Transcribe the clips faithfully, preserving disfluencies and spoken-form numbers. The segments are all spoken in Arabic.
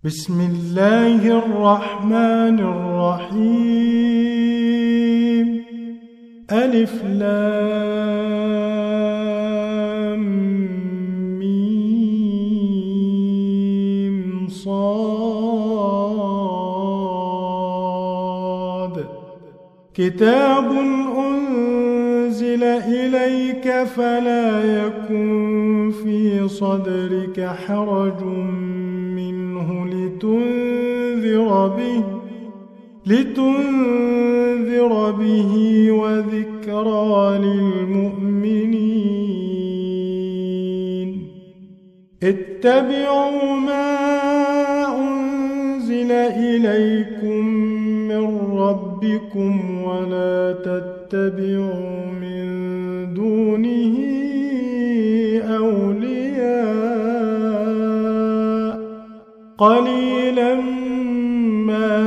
بسم الله الرحمن الرحيم. ألف لام ميم صاد. كتاب أنزل إليك فلا يكن في صدرك حرج منه لتنذر به لتنذر به وذكرى للمؤمنين. اتبعوا ما أنزل إليكم من ربكم ولا تتبعوا من دونه أولياء قليلا ما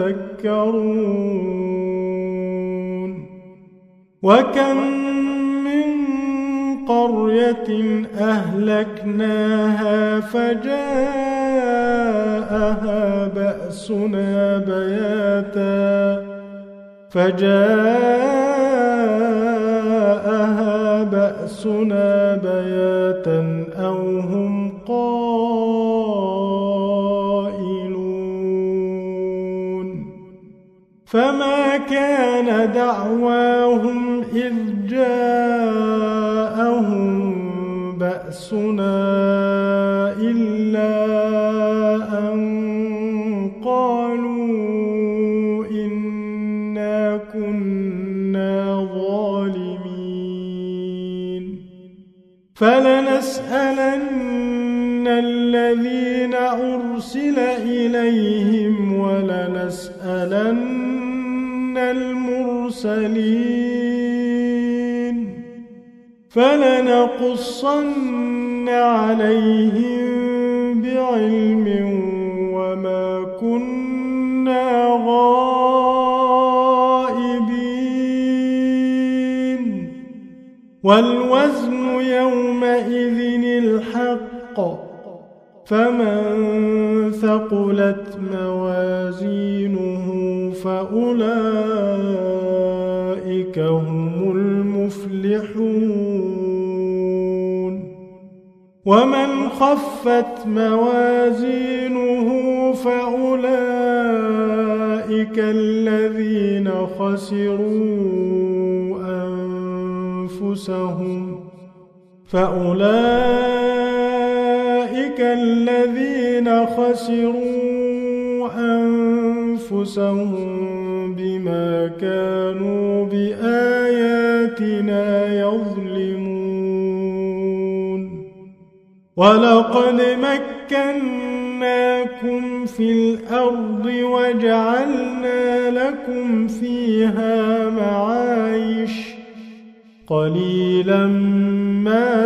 تذكرون. وكم من قرية أهلكناها فجاءها بأسنا بياتا فجاءها بأسنا بياتا أو هم قائلون. فما كان دعواهم إذ جاءهم بأسنا إلا أن قالوا إنا كنا ظالمين. فلنسألن الذين أرسل إليهم ولنسألن المرسلين. فلنقصن عليهم بعلم وما كنا غائبين. والوزن يومئذ الحق فمن ثقلت موازينه فأولئك هم المفلحون. ومن خفت موازينه فأولئك الذين خسروا أنفسهم فأولئك الذين خسروا أنفسهم بما كانوا بآياتنا يظلمون. ولقد مكناكم في الأرض وجعلنا لكم فيها معايش قليلا ما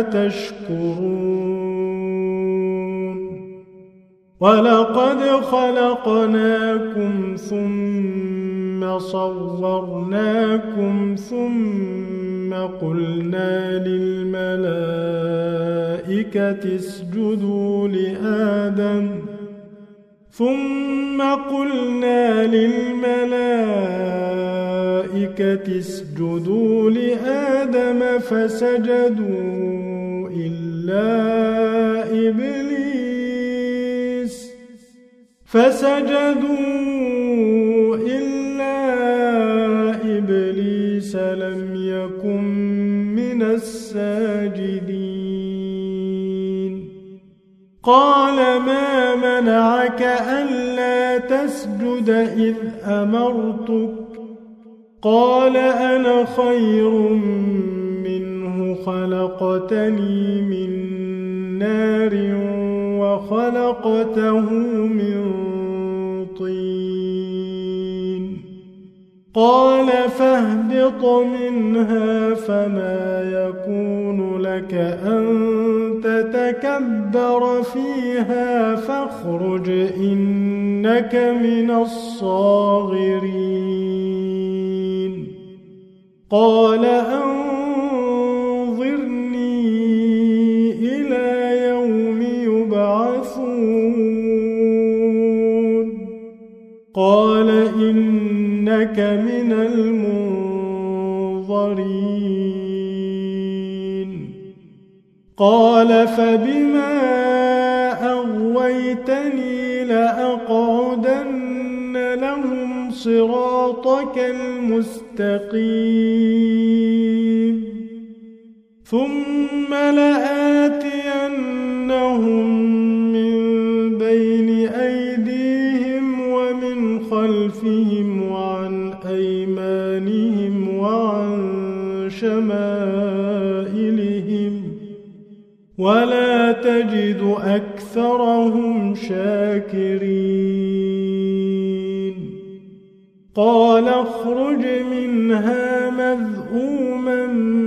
تشكرون. ولقد خلقناكم ثم صورناكم ثم قلنا للملائكة اسجدوا لآدم ثم قلنا للملائكة اسجدوا لآدم فسجدوا إلا إبليس فسجدوا إلا إبليس لم يكن من الساجدين. قال ما منعك ألا تسجد إذ أمرتك؟ قال أنا خير منه خلقتني من نار وخلقته من طين. قال فاهبط منها فما يكون لك أن تتكبر فيها فاخرج إنك من الصاغرين. قال أنظرني إلى يوم يبعثون. قال إنك من المنظرين قال فبما أغويتني لأقعدن لهم صراطك المستقيم ثم لآتينهم من بين أيديهم ومن خلفهم وعن أيمانهم وعن شمائلهم ولا تجد أكثرهم شاكرين قال اخرج منها مذءوما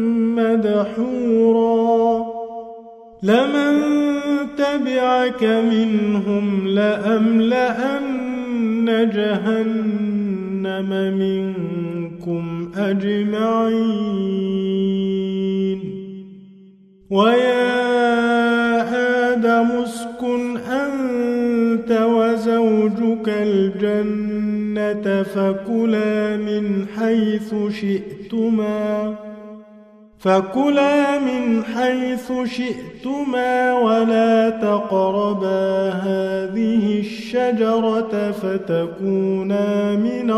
مدحورا لمن تبعك منهم لأملأن جهنم منكم أجمعين ويا آدم اسكن أنت وزوجك الجنة فكلا من حيث شئتما فكلا من حيث شئتما ولا تقربا هذه الشجرة فتكونا من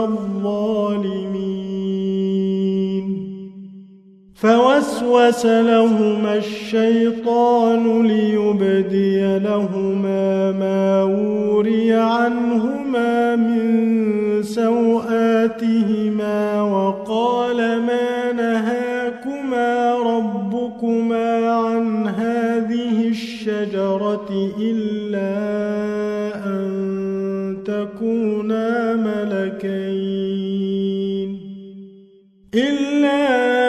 الظالمين فوسوس لهما الشيطان ليبدي لهما ما وري عنهما من سوآتهما وقال ما نهاكما ربكما عن هذه الشجرة إلا أن تكونا ملكين إلا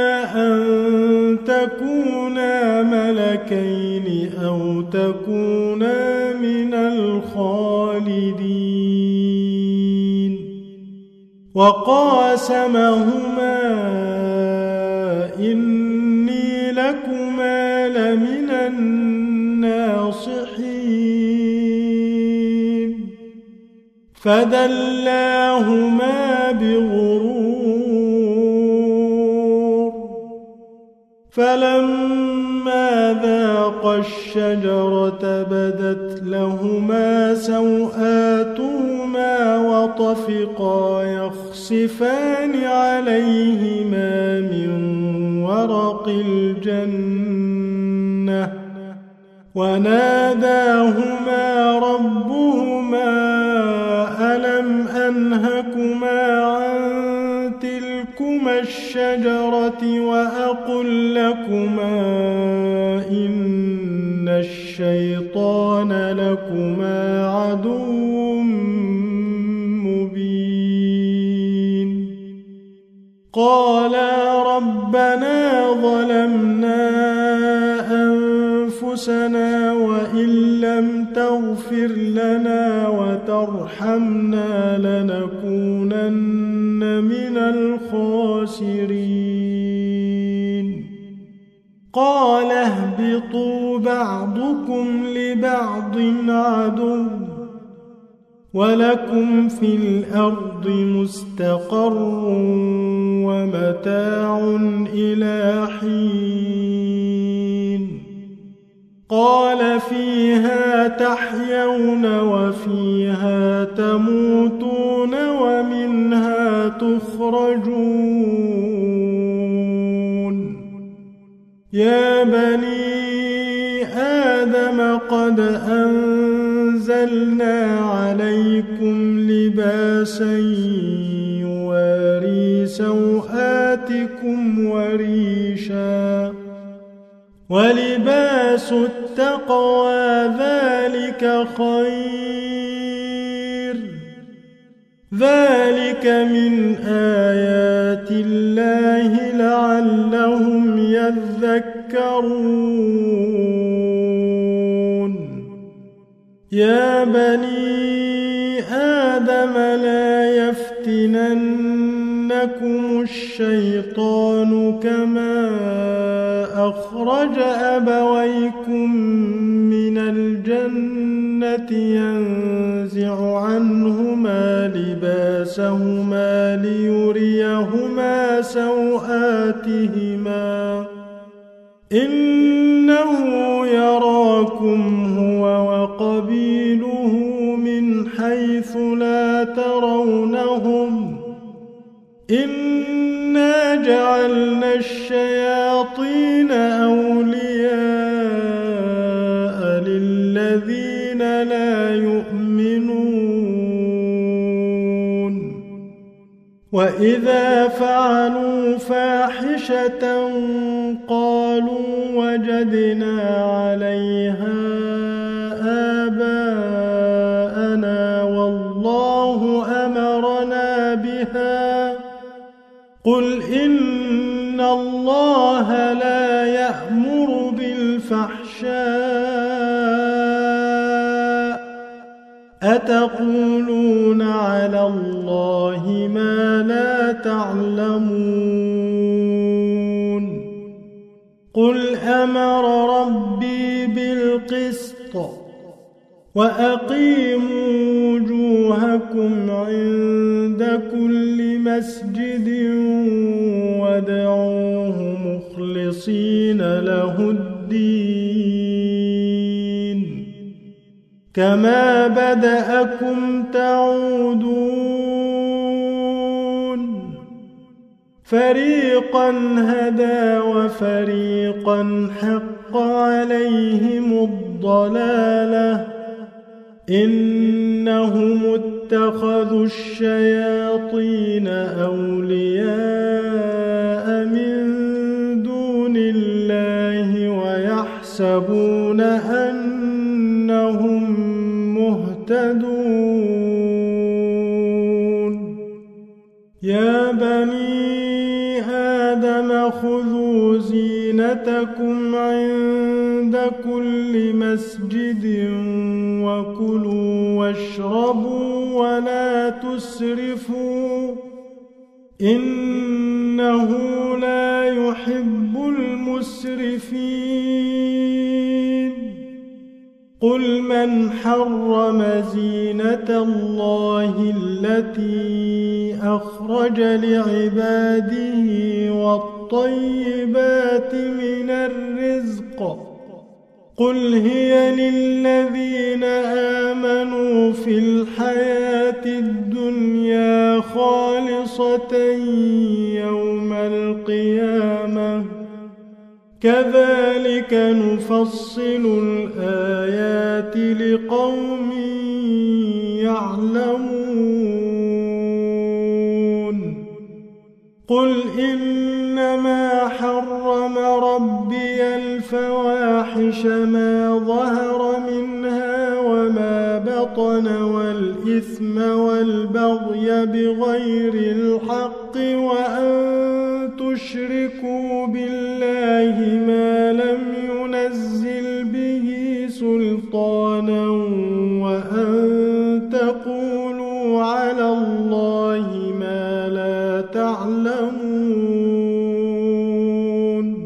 تكونا ملكين أو تكونا من الخالدين وقاسمهما إني لكما لمن الناصحين فدلاهما بغرور فلما ذاقا الشجرة بدت لهما سوآتهما وطفقا يخصفان عليهما من ورق الجنة وناداهما ربهما ألم أنهكما عن تلكما الشجرة وأقل لكما إن الشيطان لكما عدو مبين قالا ربنا ظلمنا أنفسنا وإن لم تغفر لنا وترحمنا لنكونن من الخاسرين قال اهبطوا بعضكم لبعض عدو ولكم في الأرض مستقر ومتاع إلى حين قال فيها تحيون وفيها تموتون ومنها تخرجون يا بني آدم قد أنزلنا عليكم لباسا يواري سوآتكم وريشا ولباس التقوى ذلك خير ذلك من آيات الله لعلهم يذكرون يا بني آدم لا يفتننكم الشيطان كما أخرج أبويكم من الجنة ينزع عنهما لباسهما ليريهما سوآتهما إنه يراكم هو وقبيله من حيث لا ترونهم إنا جعلنا الشياطين أولياء للذين لا يؤمنون وإذا فعلوا فاحشة قالوا وجدنا عليها آباءنا والله أمرنا بها قل إن الله لا يأمر بالفحشاء أتقولون على الله ما لا تعلمون قل أمر ربي بالقسط وأقيموا وجوهكم عند كل مسجد وادعوه مخلصين له الدين كما بدأكم تعودون فريقا هدى وفريقا حق عليهم الضلالة إنهم اتخذوا الشياطين أولياء من دون الله ويحسبون أنهم مهتدون يا بني آدم خذوا زينتكم عند كل مسجد وكلوا واشربوا ولا تسرفوا إنه لا يحب المسرفين قل من حرم زينة الله التي أخرج لعباده والطيبات من الرزق قل هي للذين آمنوا في الحياة الدنيا خالصة يوم القيامة كذلك نفصل الآيات لقوم يعلمون قل إنما حرم ربي الفواحش ما ظهر منها وما بطن والإثم والبغي بغير الحق وأن تشركوا بالله ما لم ينزل به سلطانا وأن تقولوا على الله ما لا تعلمون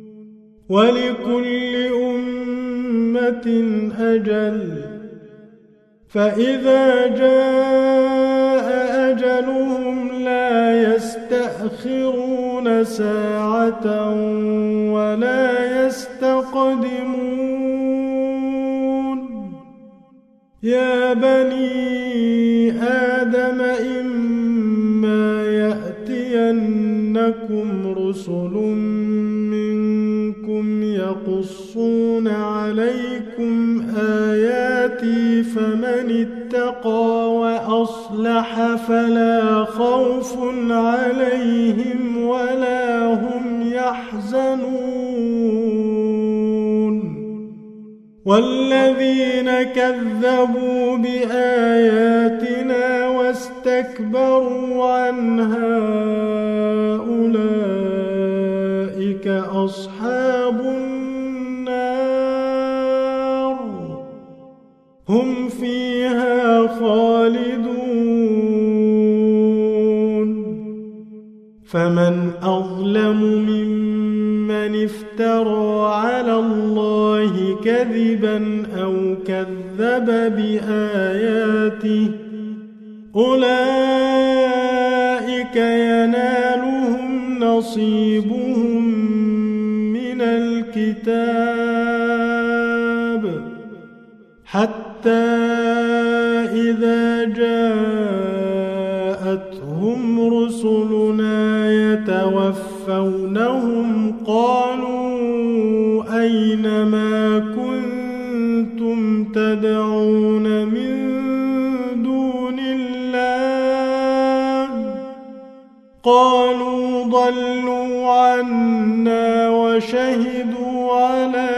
ولكل أمة أجل فإذا جاء أجلهم لا يستأخرون ساعة ولا يستقدمون يا بني آدم إما يأتينكم رسل منكم يقصون عليكم آياتي فمن اتقى وأصلح فلا خوف عليهم ولا هم يحزنون والذين كذبوا بآياتنا واستكبروا عنها أولئك أصحاب النار هم فيها خالدون فمن أظلم ممن افترى على الله كذبا أو كذب كذب بآياته أولئك ينالهم نصيبهم من الكتاب حتى إذا جاءتهم رسلنا يتوفونهم قالوا أين ما كنتم تدعون من دون الله قالوا ضلوا عنا وشهدوا على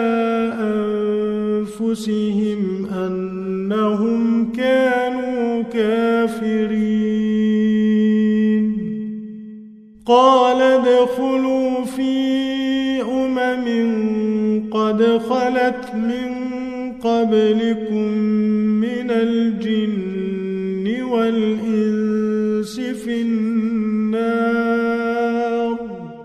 أنفسهم أنهم كانوا كافرين قال ادخلوا في أمم قد خلت من قبلكم من الجن والإنس في النار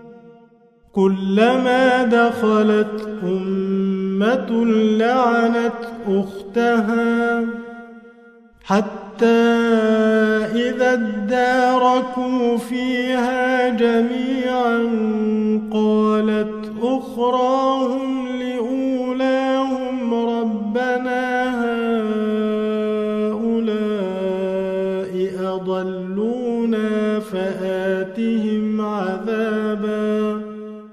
كلما دخلت أمة لعنت أختها حتى إذا اداركوا فيها جميعا قالت أخراهم لأولاهم ربنا هؤلاء أضلونا فآتهم عذابا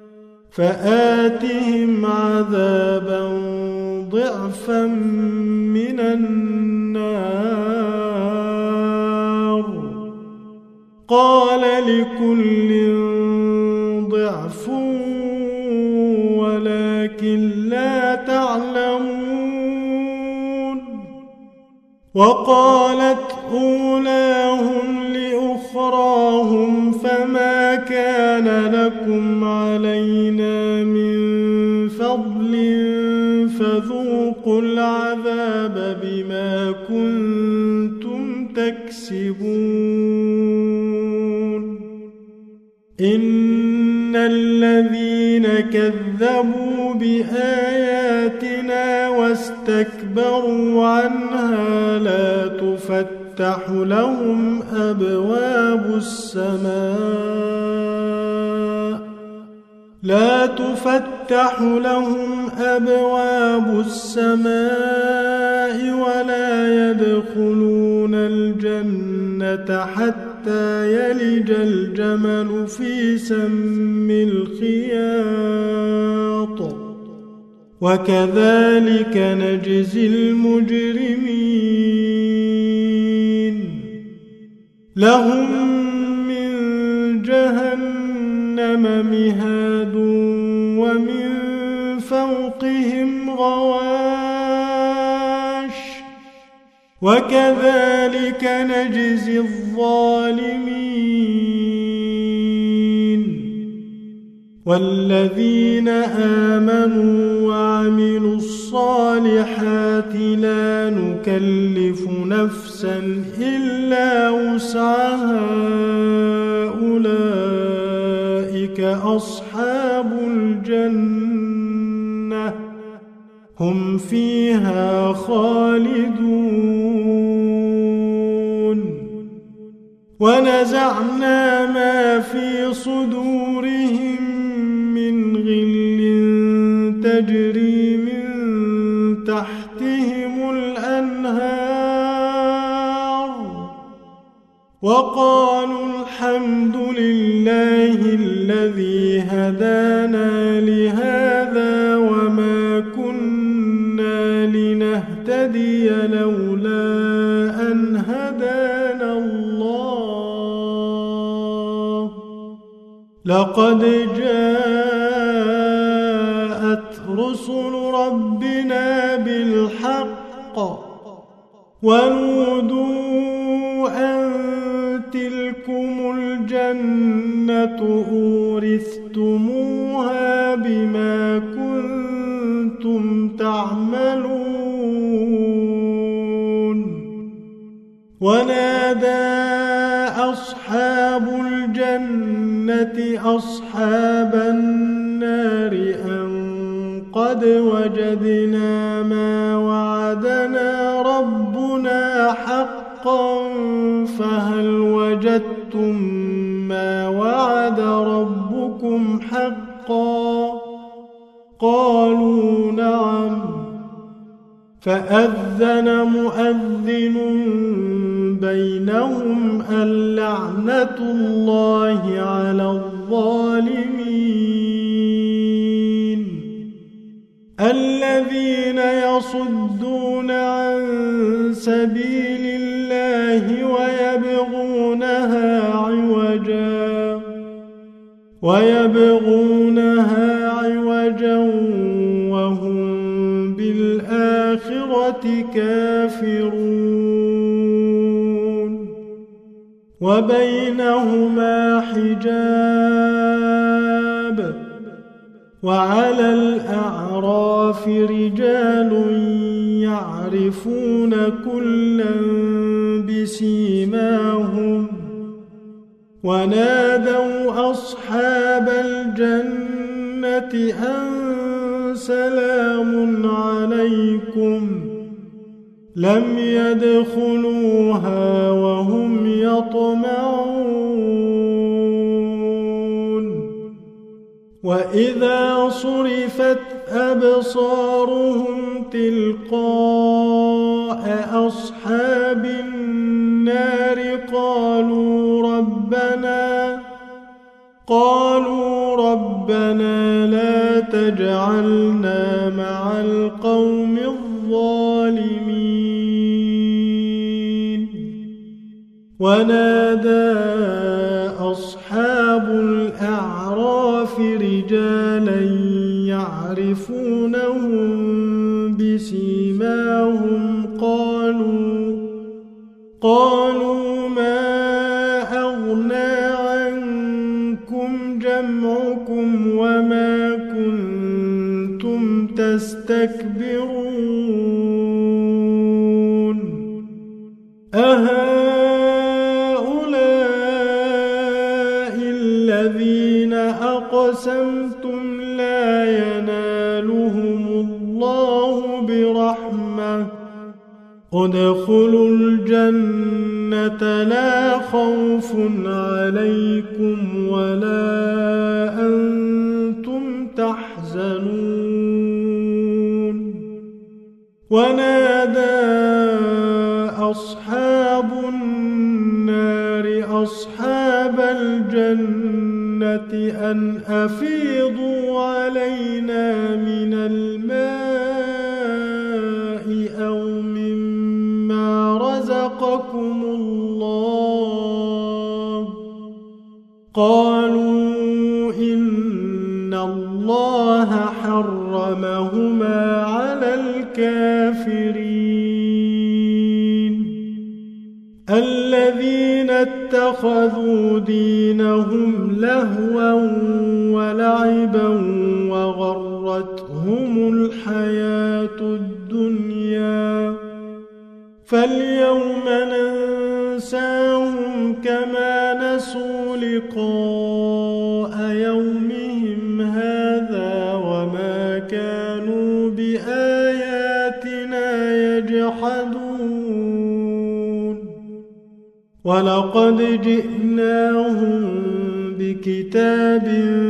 فآتهم عذابا ضعفا من النار قال لكل ضعف ولكن لا تعلمون وقالت أولاهم لأخراهم فما كان لكم علينا من فضل فذوقوا العذاب بما كنتم تكسبون إن الذين كذبوا بآياتنا واستكبروا عنها لا تفتح لهم أبواب السماء لا تفتح لهم أبواب السماء ولا يدخلون الجنة حتى يلج الجمل في سم الخياط وكذلك نجزي المجرمين لهم من جهنم مهاد ومن فوقهم غواش وكذلك نجزي الظالمين والذين آمنوا وعملوا الصالحات لا نكلف نفسا إلا وسعها أولئك أصحاب الجنة هم فيها خالدون ونزعنا ما في صدورهم من غل تجري من تحتهم الأنهار وقالوا الحمد لله الذي هدانا لهذا وما كنا لنهتدي لولا أن هدانا الله لقد جاءت رسل ربنا بالحق ونودوا أن تلكم الجنة أورثتموها بما كنتم تعملون ونادى أصحاب الجنة أصحاب النار أن قد وجدنا ما وعدنا وعدتموها حقا فهل وجدتم ما وعد ربكم حقا قالوا نعم فأذن مؤذن بينهم اللعنة الله على الظالمين الذين يصدون عن سبيل الله ويبغونها عوجا ويبغونها عوجا وهم بالآخرة كافرون وبينهما حجاب وعلى الأعراف رجال يعرفون كلا بسيماهم ونادوا أصحاب الجنة أن سلام عليكم لم يدخلوها وهم يطمعون وإذا صرفت أبصارهم تلقاء أصحاب النار قالوا ربنا قالوا ربنا لا تجعلنا مع القوم الظالمين ونادى أصحاب الأعراف رجالا يعرفونهم بسيماهم قالوا قالوا ما أغنى عنكم جمعكم وما كنتم تستكبرون أهؤلاء الذين أقسمتم لا ينالهم الله برحمة ادخلوا الجنة لا خوف عليكم ولا أنتم تحزنون ونادى أصحاب النار أصحاب الجنة أن أفيضوا علينا من الماء أو مما رزقكم الله قالوا إن الله حرمهما على الكافرين الذين اتخذوا دينهم لهوا ولعبا وغرتهم الحياة الدنيا فاليوم ننساهم كما نسوا لقاء يومهم هذا وما كانوا بآياتنا يجحدون ولقد جئناهم بكتاب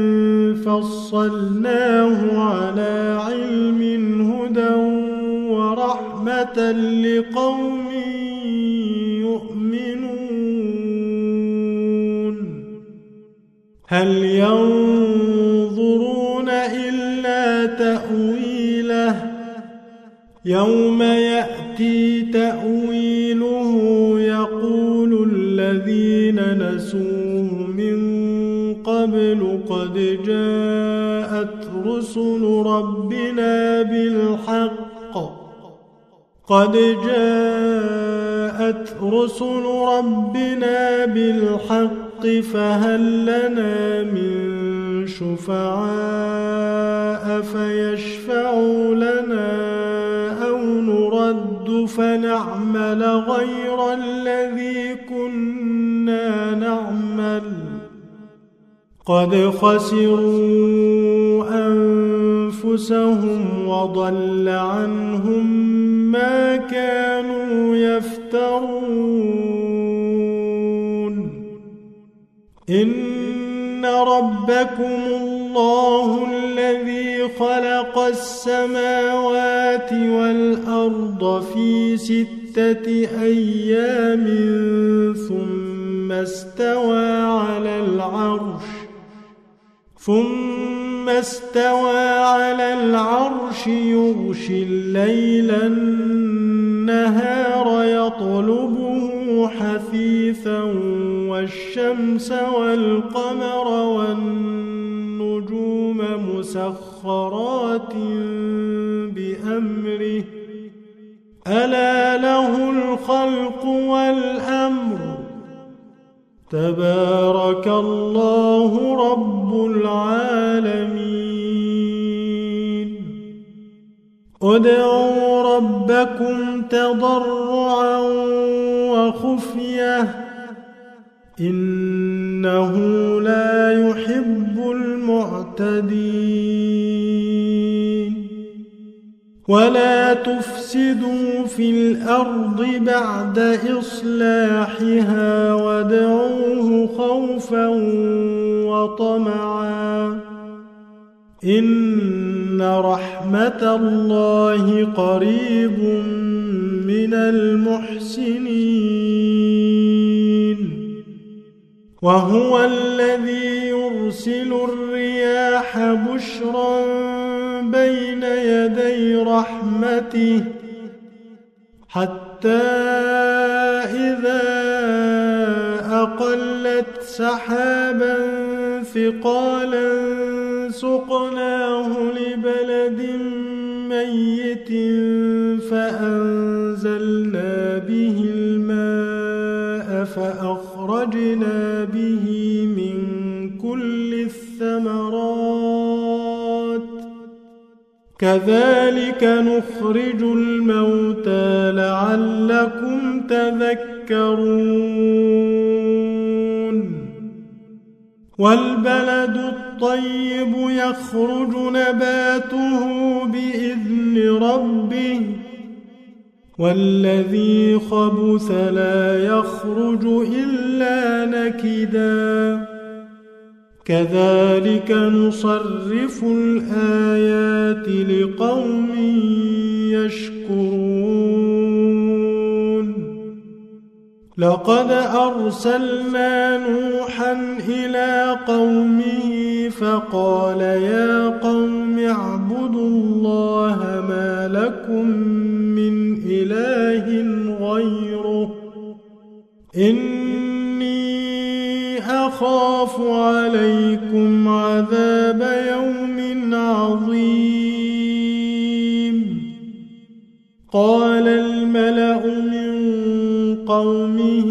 فصلناه على علم هدى ورحمة لقوم يؤمنون هل ينظرون إلا تأويله يوم يأتي تأويله يقول الذين نسوه من قبل قد جاءت رسل ربنا بالحق قد جاءت رسل ربنا بالحق فهل لنا من شفعاء فيشفعوا لنا أو نرد فنعمل غير الذي كنا نعمل قد خسروا أنفسهم وضل عنهم ما كانوا يفترون يفترون إن ربكم الله الذي خلق السماوات والأرض في ستة أيام ثم استوى على العرش ثم استوى على العرش يغشي الليل النهار يطلبه حثيثا والشمس والقمر والنجوم مسخرات بأمره ألا له الخلق والأمر تبارك الله رب العالمين ادعوا ربكم تضرعا وخفية إنه لا يحب المعتدين ولا تفسدوا في الأرض بعد إصلاحها وادعوه خوفا وطمعا إن رحمة الله قريب من المحسنين وهو الذي يرسل الرياح بشرا بين يدي رحمته حتى إذا أقلت سحابا ثقالا سقناه لبلد ميت فأنزلنا به الماء فأخرجنا به من كل الثمرات كذلك نخرج الموتى لعلكم تذكرون والبلد الطيب يخرج نباته بإذن ربه والذي خبث لا يخرج إلا نكدا كذلك نصرف الآيات لقوم يشكرون لقد أرسلنا نوحا إلى قومه فقال يا قوم اعبدوا الله ما لكم من إله غيره إني أخاف عليكم عذاب يوم عظيم قال الملأ من قومه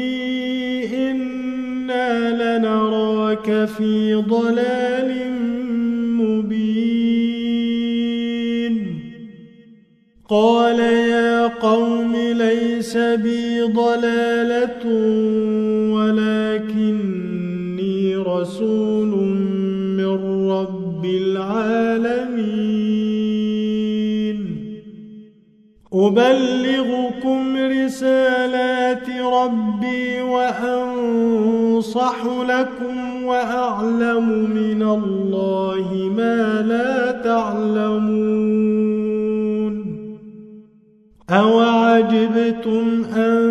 إنا لنراك في ضلال مبين قال يا قوم ليس بي ضلالة ولكني رسول من رب العالمين أبلغكم رسالات ربي وأنصح لكم وأعلم من الله ما لا تعلمون أوعجبتم أن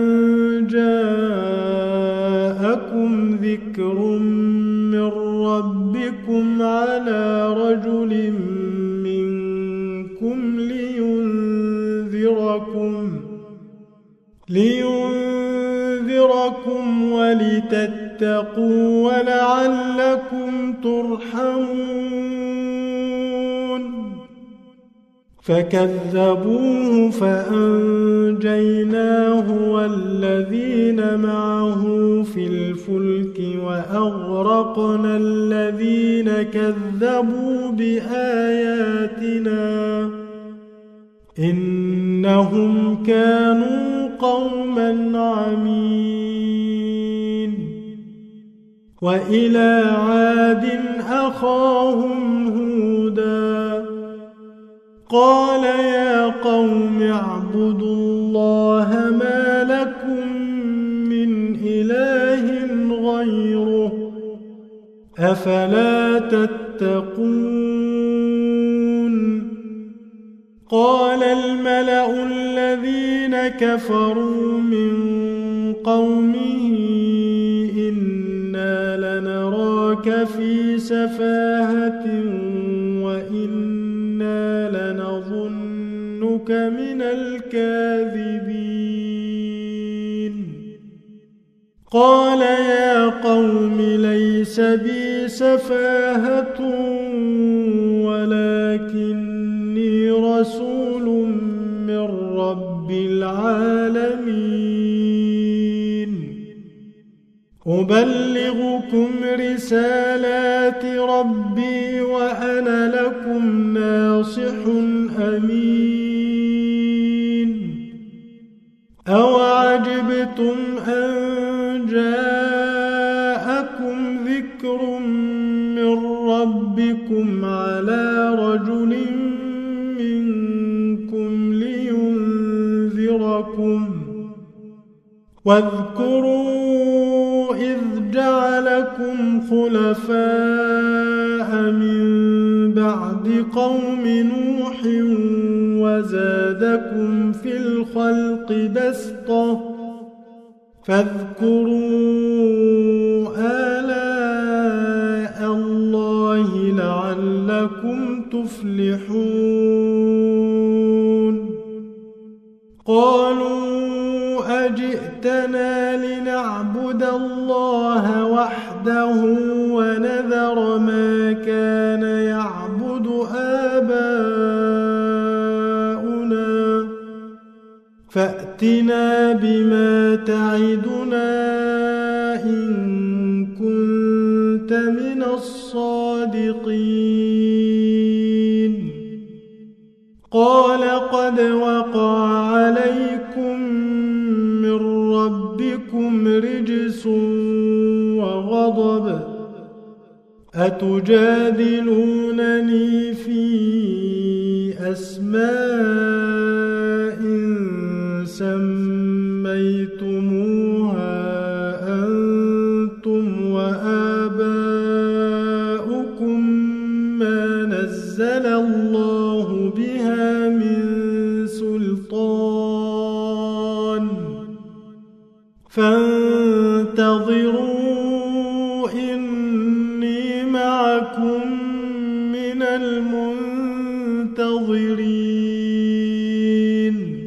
جاءكم ذكر من ربكم على رجل منكم لينذركم لينذركم ولتتقوا ولعلكم ترحمون فكذبوه فأنجيناه والذين معه في الفلك وأغرقنا الذين كذبوا بآياتنا إنهم كانوا قوما عمين وإلى عاد أخاهم هودا قال يا قوم اعبدوا الله ما لكم لكم من إله غيره أفلا تتقون قال الملأ الذين كفروا من قومه إنا لنراك في سفاهة وإنا لنظنك من الكاذبين قال يا قوم ليس بي سفاهة ولكني رسول من رب العالمين أبلغكم رسالات ربي وأنا لكم ناصح أمين أوعجبتم أن جاءكم ذكر من ربكم على رجل منكم لينذركم واذكروا إذ جعلكم خلفاء من بعد قوم نوح وزادكم في الخلق بسطة فاذكروا آلاء الله لعلكم تفلحون قالوا أجئتنا لنعبد الله وحده ونذر ما كان يعبد آباؤنا فأتنا بما تعدنا إن كنت من الصادقين قال قد وقع عليكم من ربكم رجس وغضب أتجادلونني في أسماء سميتموها أنتم وآباؤكم ما نزل الله بها من سلطان فانتظروا إني معكم من المنتظرين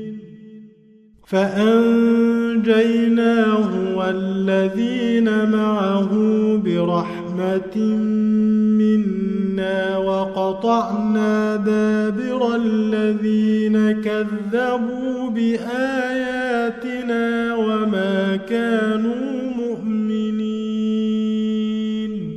فأنجيناه والذين معه برحمة منا وقطعنا دابر الذين كذبوا بآياتنا وما كانوا مؤمنين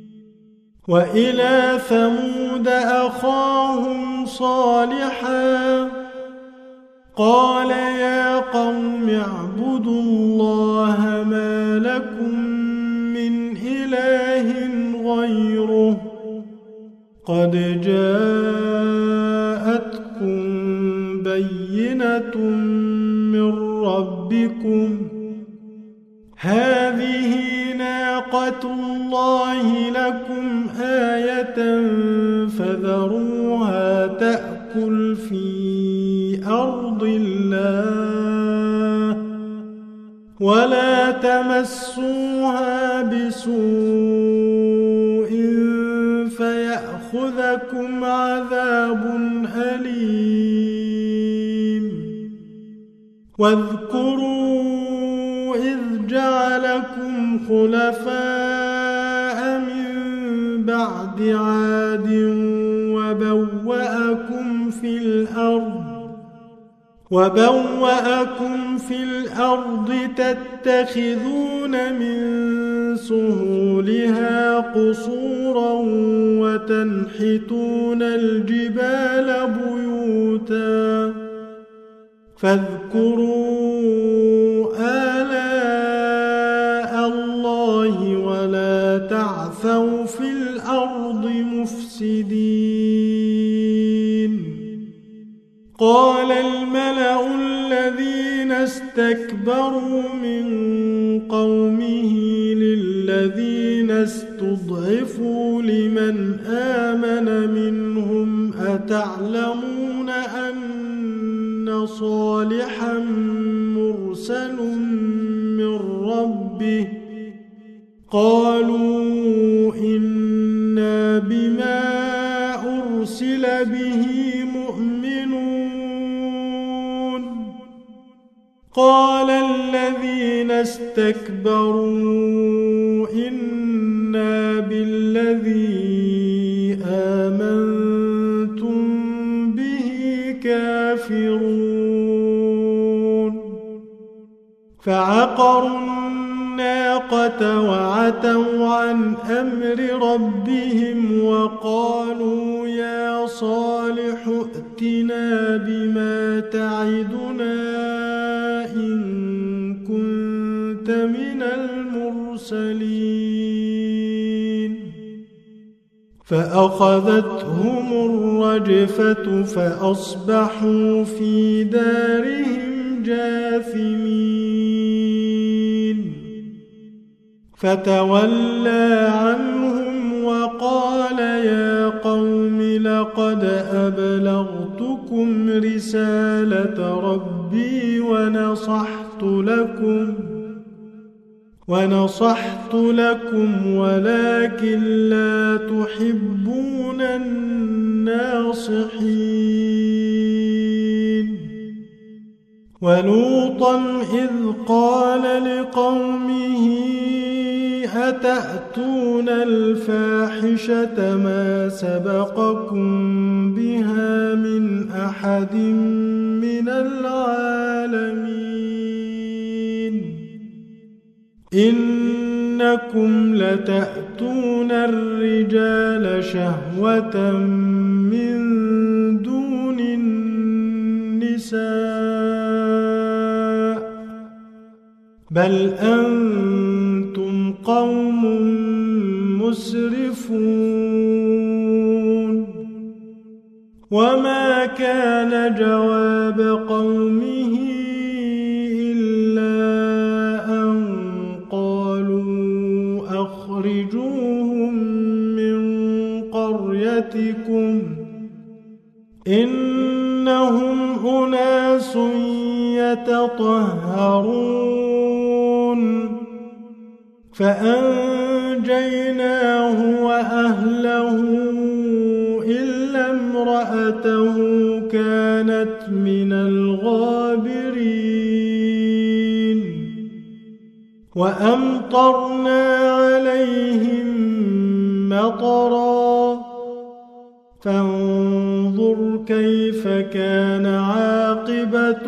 وإلى ثمود أخاهم صالحا قال يا قوم اعبدوا الله ما لكم من إله غيره قد جاءتكم بينة من ربكم هذه ناقة الله لكم آية فذروها تأكل في أرض الله ولا تمسوها بسوء فيأخذكم عذاب أليم واذكروا إذ جعلكم خلفاء من بعد عاد وبوأكم في الأرض وبوأكم في الأرض تتخذون من سهولها قصورا وتنحتون الجبال بيوتا فاذكروا آلاء الله ولا تعثوا في الأرض مفسدين قال الملأ الذين استكبروا اسْتَكْبَرُوا مِنْ قَوْمِهِ لِلَّذِينَ اسْتُضْعِفُوا لِمَنْ آمَنَ مِنْهُمْ أَتَعْلَمُونَ أَنَّ صَالِحًا مُرْسَلٌ مِّن رَّبِّهِ قَالُوا إِنَّا بِمَا أُرْسِلَ بِهِ مُؤْمِنُونَ قَالَ الَّذِينَ اسْتَكْبَرُوا إِنَّا بِالَّذِي آمَنتُم بِهِ كَافِرُونَ فَعَقَرُوا النَّاقَةَ وَعَتَوْا عَنْ أَمْرِ رَبِّهِمْ وَقَالُوا يَا صَالِحُ ائْتِنَا بِمَا تَعِدُنَا إِن كُنتَ مِنَ الْمُرْسَلِينَ فَأَخَذَتْهُمُ الرَّجْفَةُ فَأَصْبَحُوا فِي دَارِهِمْ جَاثِمِينَ فَتَوَلَّى عَنْهُمْ وَقَالَ يَا قَوْمِ لَقَدْ أَبْلَغْتُكُمْ رِسَالَةَ رَبِّي وَنَصَحْتُ لَكُمْ وَنَصَحْتُ لَكُمْ وَلَكِنْ لَا تُحِبُّونَ النَّاصِحِينَ وَلُوطًا إِذْ قَالَ لِقَوْمِهِ أَتَأْتُونَ الْفَاحِشَةَ مَا سَبَقَكُم بِهَا مِنْ أَحَدٍ مِّنَ الْعَالَمِينَ إِنَّكُمْ لَتَأْتُونَ الرِّجَالَ شَهْوَةً مِّن دُونِ النِّسَاءِ بَلْ أَنتُمْ قَوْمٌ مُسْرِفُونَ وَمَا كَانَ جَوَابَ قَوْمِهِ إِلَّا أَن قَالُوا أَخْرِجُوهُم مِّن قَرْيَتِكُمْ إِنَّهُمْ أُنَاسٌ يَتَطَهَّرُونَ فَأَنجَيْنَاهُ وَأَهْلَهُ إِلَّا امْرَأَتَهُ كَانَتْ مِنَ الْغَابِرِينَ وَأَمْطَرْنَا عَلَيْهِم مَّطَرًا فَانظُرْ كَيْفَ كَانَ عَاقِبَةُ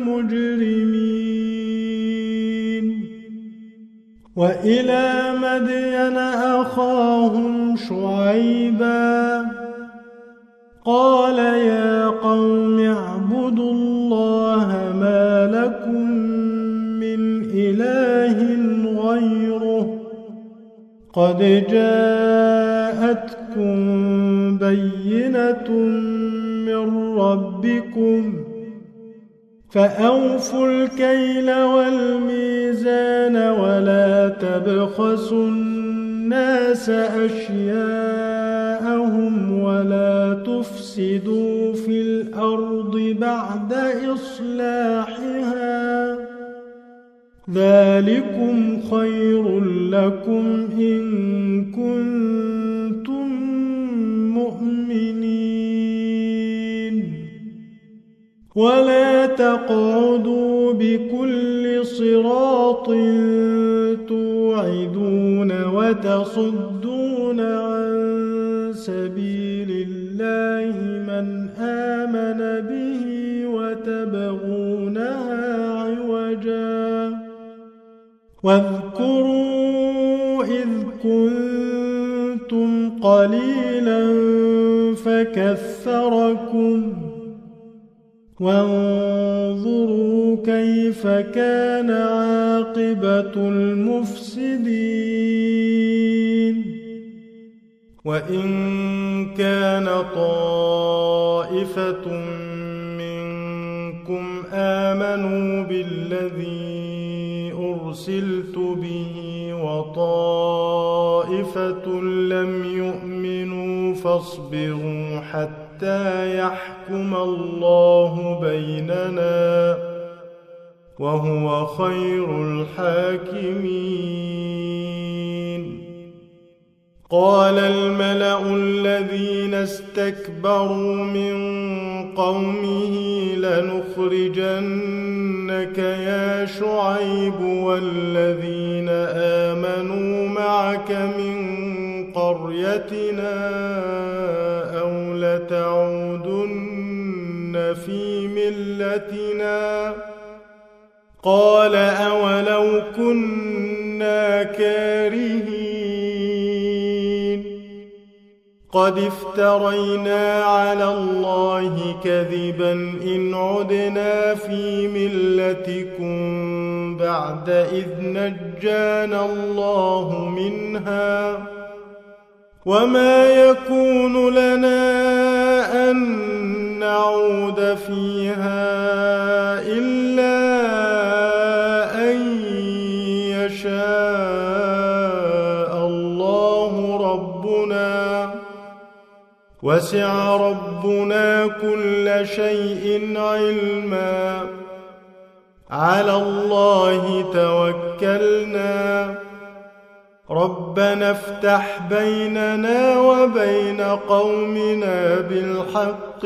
الْمُجْرِمِينَ وَإِلَى مَدْيَنَ أَخَاهُمْ شُعَيْبًا قَالَ يَا قَوْمِ اعْبُدُوا اللَّهَ مَا لَكُمْ مِنْ إِلَٰهٍ غَيْرُهُ قَدْ جَاءَتْكُمْ بَيِّنَةٌ مِّن رَّبِّكُمْ فَأَوْفُوا الْكَيْلَ وَالْمِيزَانَ وَلَا تَبْخَسُوا النَّاسَ أَشْيَاءَهُمْ وَلَا تُفْسِدُوا فِي الْأَرْضِ بَعْدَ إِصْلَاحِهَا ذَلِكُمْ خَيْرٌ لَّكُمْ إِن كُنتُم مُّؤْمِنِينَ وَلَا تَقْعُدُوا بِكُلِّ صِرَاطٍ تُوعِدُونَ وَتَصُدُّونَ عَن سَبِيلِ اللَّهِ مَنْ آمَنَ بِهِ وَتَبْغُونَهَا عِوَجًا وَاذْكُرُوا إِذْ كُنتُمْ قَلِيلًا فَكَثَّرَكُمْ وَانظُرُوا كَيْفَ كَانَ عَاقِبَةُ الْمُفْسِدِينَ وَإِنْ كَانَ طَائِفَةٌ مِّنكُمْ آمنوا بالذي أرسلت به وطائفة لم يؤمنوا فاصبروا حتى يحكم الله بيننا وهو خير الحاكمين. قال الملأ الذين استكبروا من قومه لنخرجنك يا شعيب والذين آمنوا معك من قريتنا أو لتعودن في ملتنا. قال أولو كنا كارهين قد افترينا على الله كذبا إن عدنا في ملتكم بعد إذ نجانا الله منها وما يكون لنا أن نعود فيها إلا أن يشاء الله ربنا وسع ربنا كل شيء علما على الله توكلنا ربنا افتح بيننا وبين قومنا بالحق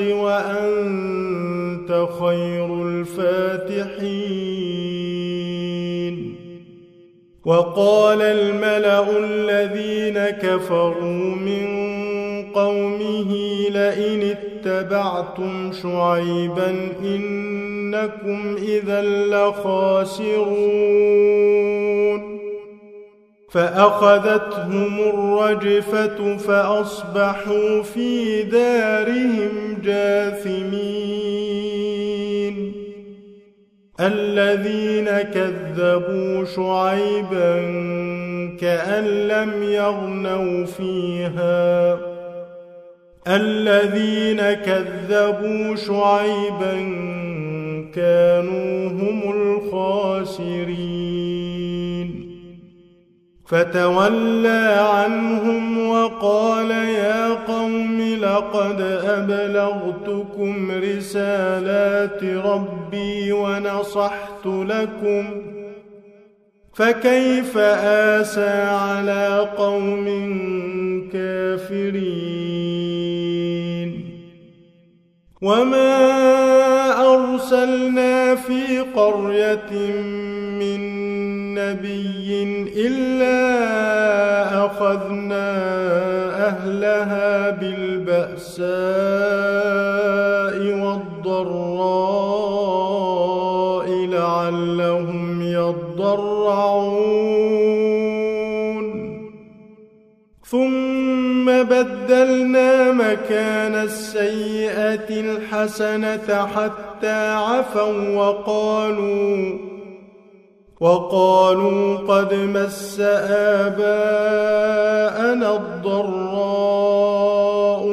وأنت خير الفاتحين. وقال الملأ الذين كفروا من قومه لئن اتبعتم شعيبا إنكم إذا لخاسرون فأخذتهم الرجفة فأصبحوا في دارهم جاثمين. الذين كذبوا شعيبا كأن لم يغنوا فيها الذين كذبوا شعيبا كانوا هم الخاسرين. فتولى عنهم وقال يا قوم لقد أبلغتكم رسالات ربي ونصحت لكم فكيف آسى على قوم كافرين. وما أرسلنا في قرية من نبي إلا أخذنا أهلها بالبأساء والضراء لعلهم يضرعون ثم بدلنا مكان السيئة الحسنة حتى عفوا وقالوا وقالوا قد مس آباءنا الضراء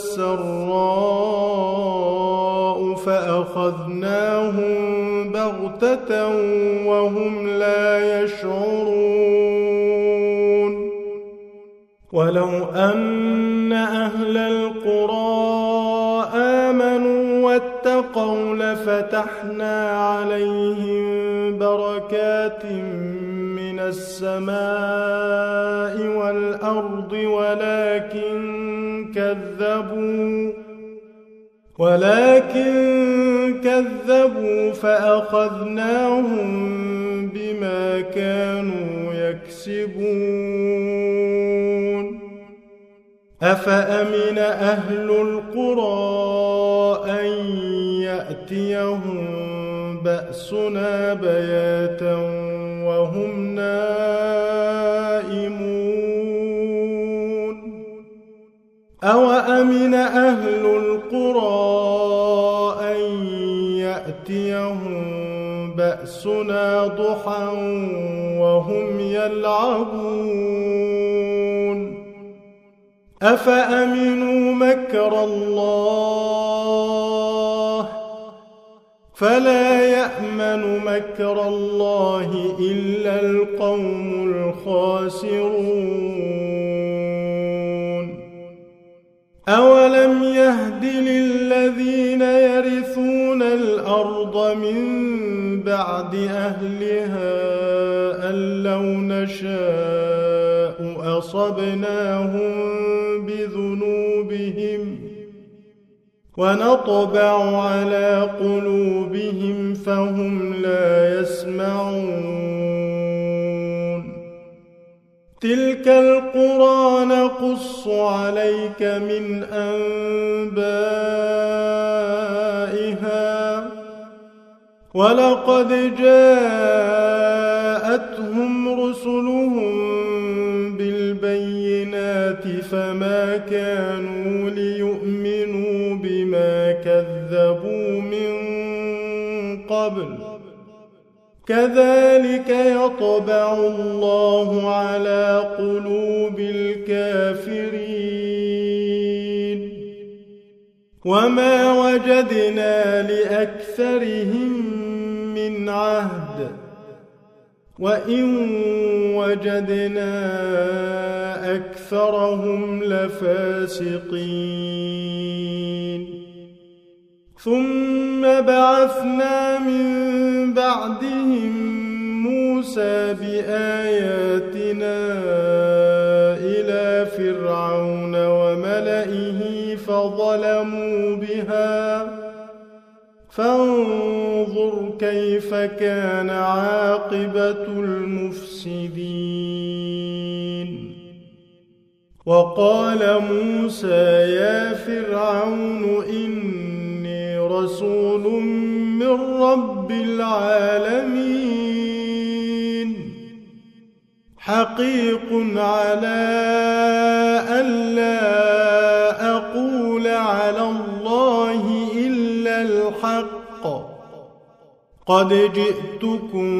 والسراء فأخذناهم بغتة وهم لا يشعرون. ولو أن أهل القرى آمنوا واتقوا لفتحنا عليهم بركات من السماء والأرض ولكن كذبوا ولكن كذبوا فأخذناهم بما كانوا يكسبون. أفأمن أهل القرى أن يأتيهم بأسنا بياتا وهم نائمون. أوأمن أهل القرى أن يأتيهم بأسنا ضحى وهم يلعبون. أفأمنوا مكر الله فلا يأمن مكر الله إلا القوم الخاسرون أولم يهد للذين يرثون الأرض من بعد أهلها أن لو نشاء أصبناهم بذنوبهم ونطبع على قلوبهم فهم لا يسمعون تلك القرى نقص عليك من أنبائها ولقد جاءتهم رسلهم بالبينات فما كانوا ليؤمنوا بما كذبوا من قبل كذلك يطبع الله على قلوب الكافرين وما وجدنا لأكثرهم من عهد وإن وجدنا أكثرهم لفاسقين ثم بعثنا من بعدهم موسى بآياتنا إلى فرعون وملئه فظلموا بها فانظر كيف كان عاقبة المفسدين وقال موسى يا فرعون إني رسول من رب العالمين حقيق على ألا أقول على الله إلا الحق قد جئتكم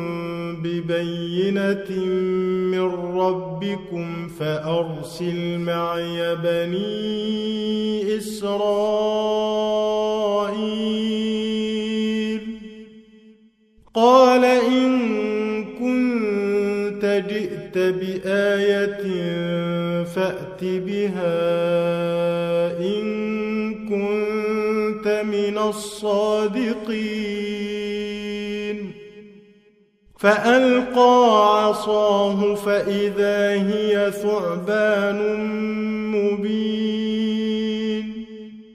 ببينة من ربكم فأرسل معي بني إسرائيل قال إن كنت جئت بآية فأت بها إن كنت من الصادقين فألقى عصاه فإذا هي ثعبان مبين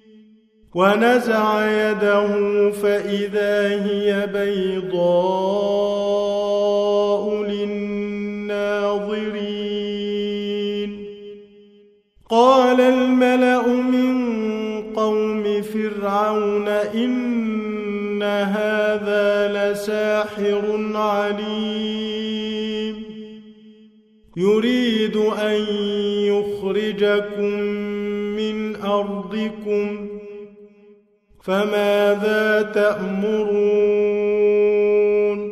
ونزع يده فإذا هي بيضاء للناظرين قال الملأ من قوم فرعون إن هذا لساحر عليم يريد أن يخرجكم من أرضكم فماذا تأمرون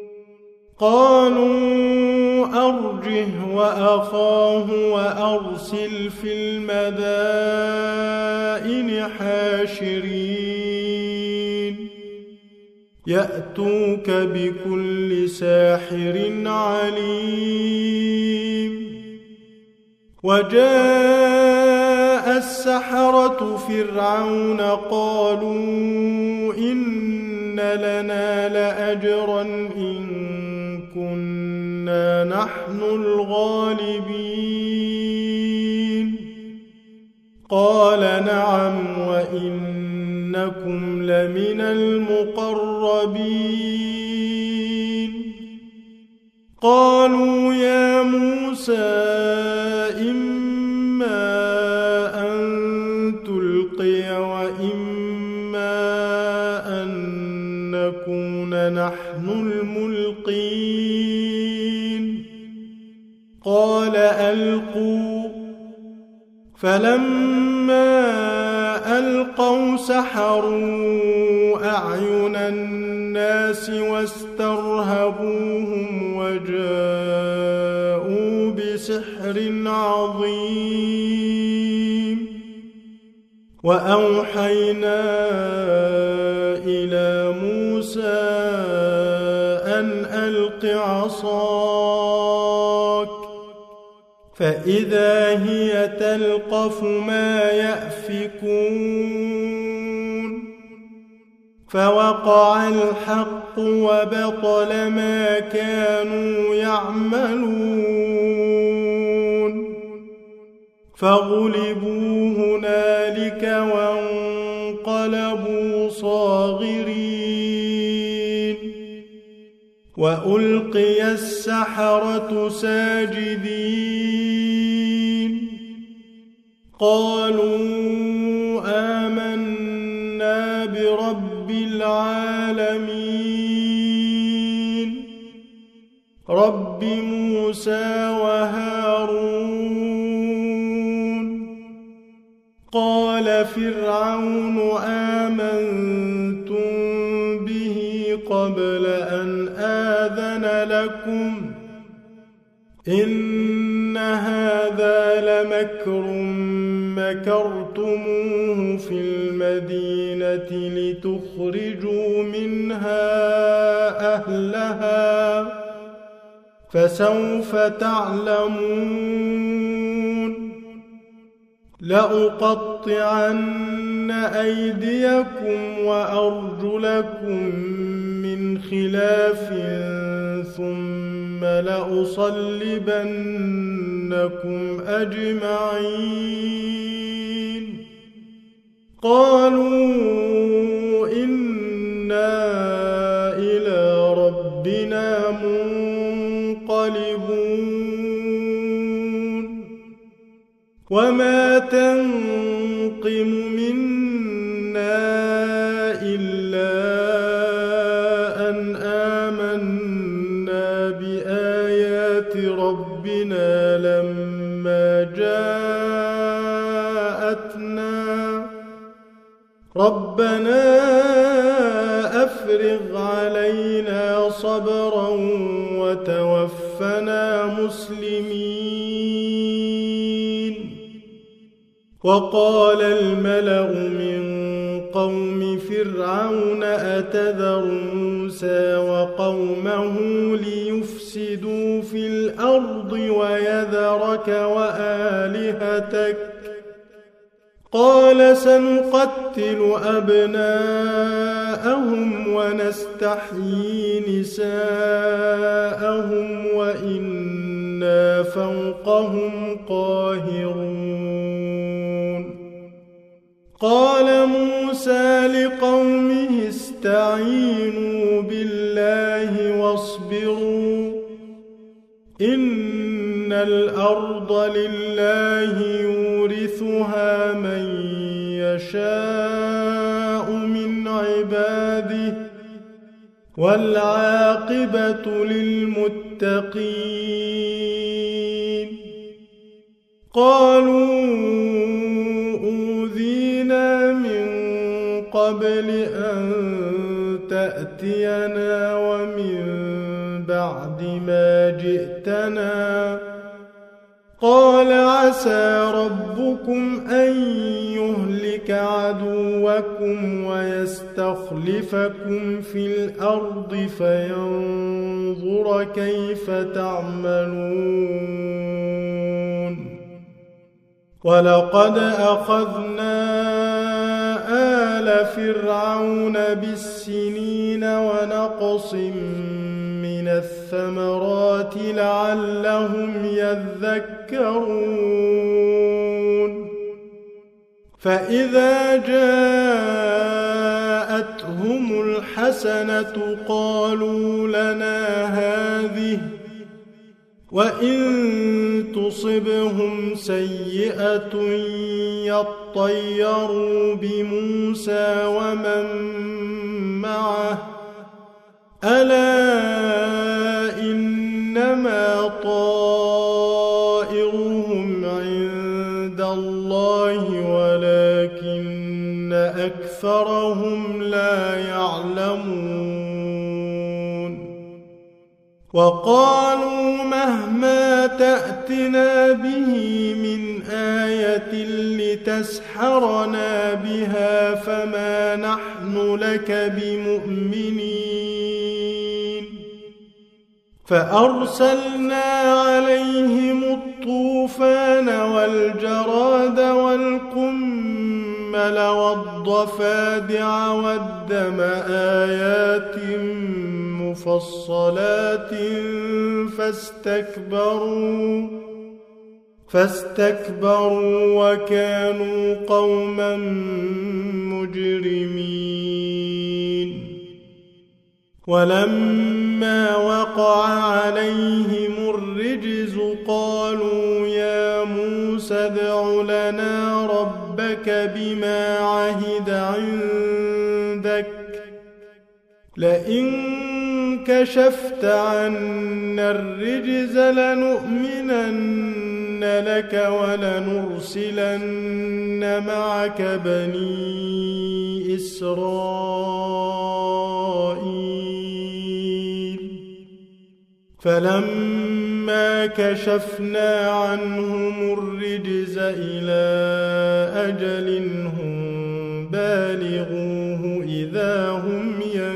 قالوا أرجه وأخاه وأرسل في المدائن حاشرين يأتوك بكل ساحر عليم وجاء السحرة فرعون قالوا إن لنا لأجرا إن كنا نحن الغالبين قال نعم وإنكم لمن المقربين قالوا يا موسى إما أن تلقي وإما أن نكون نحن الملقين قال ألقوا فلما ألقوا سحروا أعين الناس واسترهبوهم وجاءوا بسحر عظيم وأوحينا إلى موسى أن ألق عصاك فإذا هي تلقف ما يأفكون فوقع الحق وبطل ما كانوا يعملون فغلبوا هنالك وانقلبوا صاغرين وألقي السحرة ساجدين قالوا آمنا برب العالمين رب موسى وهارون قال فرعون آمنتم به قبل أن آذن لكم إن هذا لمكر مكرتموه في المدينة لتخرجوا منها أهلها فسوف تعلمون لأقطعن أيديكم وأرجلكم من خلاف ثم لأصلبنكم أجمعين قالوا إنا إلى ربنا منقلبون وما تنقم منا إلا أن آمنا بآيات ربنا لما جاءتنا ربنا أفرغ علينا صبرا وتوفنا مسلمين وقال الملأ من قوم فرعون أتذر موسى وقومه ليفسدوا في الأرض ويذرك وآلهتك قال سنقتل أبناءهم ونستحيي نساءهم وإنا فوقهم قاهرون قال موسى لقومه استعينوا بالله واصبروا إن الأرض لله يورثها من يشاء من عباده والعاقبة للمتقين قالوا أوذينا من قبل أن تأتينا ومن بعد ما جئتنا قال عسى ربكم أن يهلك عدوكم ويستخلفكم في الأرض فينظر كيف تعملون ولقد أخذنا آل فرعون بالسنين ونقص من الثمرات لعلهم يذكرون فإذا جاءتهم الحسنة قالوا لنا هذه وإن تصبهم سيئة يطيروا بموسى ومن معه ألا إنما طائرهم عند الله ولكن أكثرهم لا يعلمون وقالوا مهما تأتنا به من آية لتسحرنا بها فما نحن لك بمؤمنين فأرسلنا عليهم الطوفان والجراد والقمل والضفادع والدم آيات مفصلات فاستكبروا فاستكبروا وكانوا قوما مجرمين ولما وقع عليهم الرجز قالوا يا موسى ادع لنا ربك بما عهد عندك لئن كشفت عنا الرجز لنؤمنن لك ولنرسلن معك بني إسرائيل فلما كشفنا عنهم الرجز إلى أجل هم بالغوه إذا هم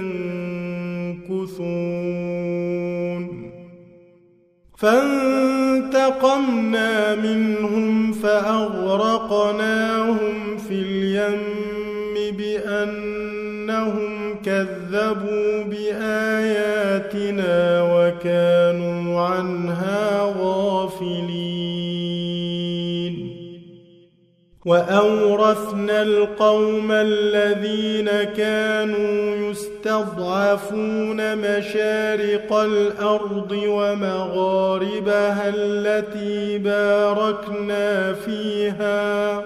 ينكثون فانتقمنا منهم فأغرقناهم في اليم بأنهم كذبوا بآياتنا وكانوا عنها غافلين وأورثنا القوم الذين كانوا يستضعفون مشارق الأرض ومغاربها التي باركنا فيها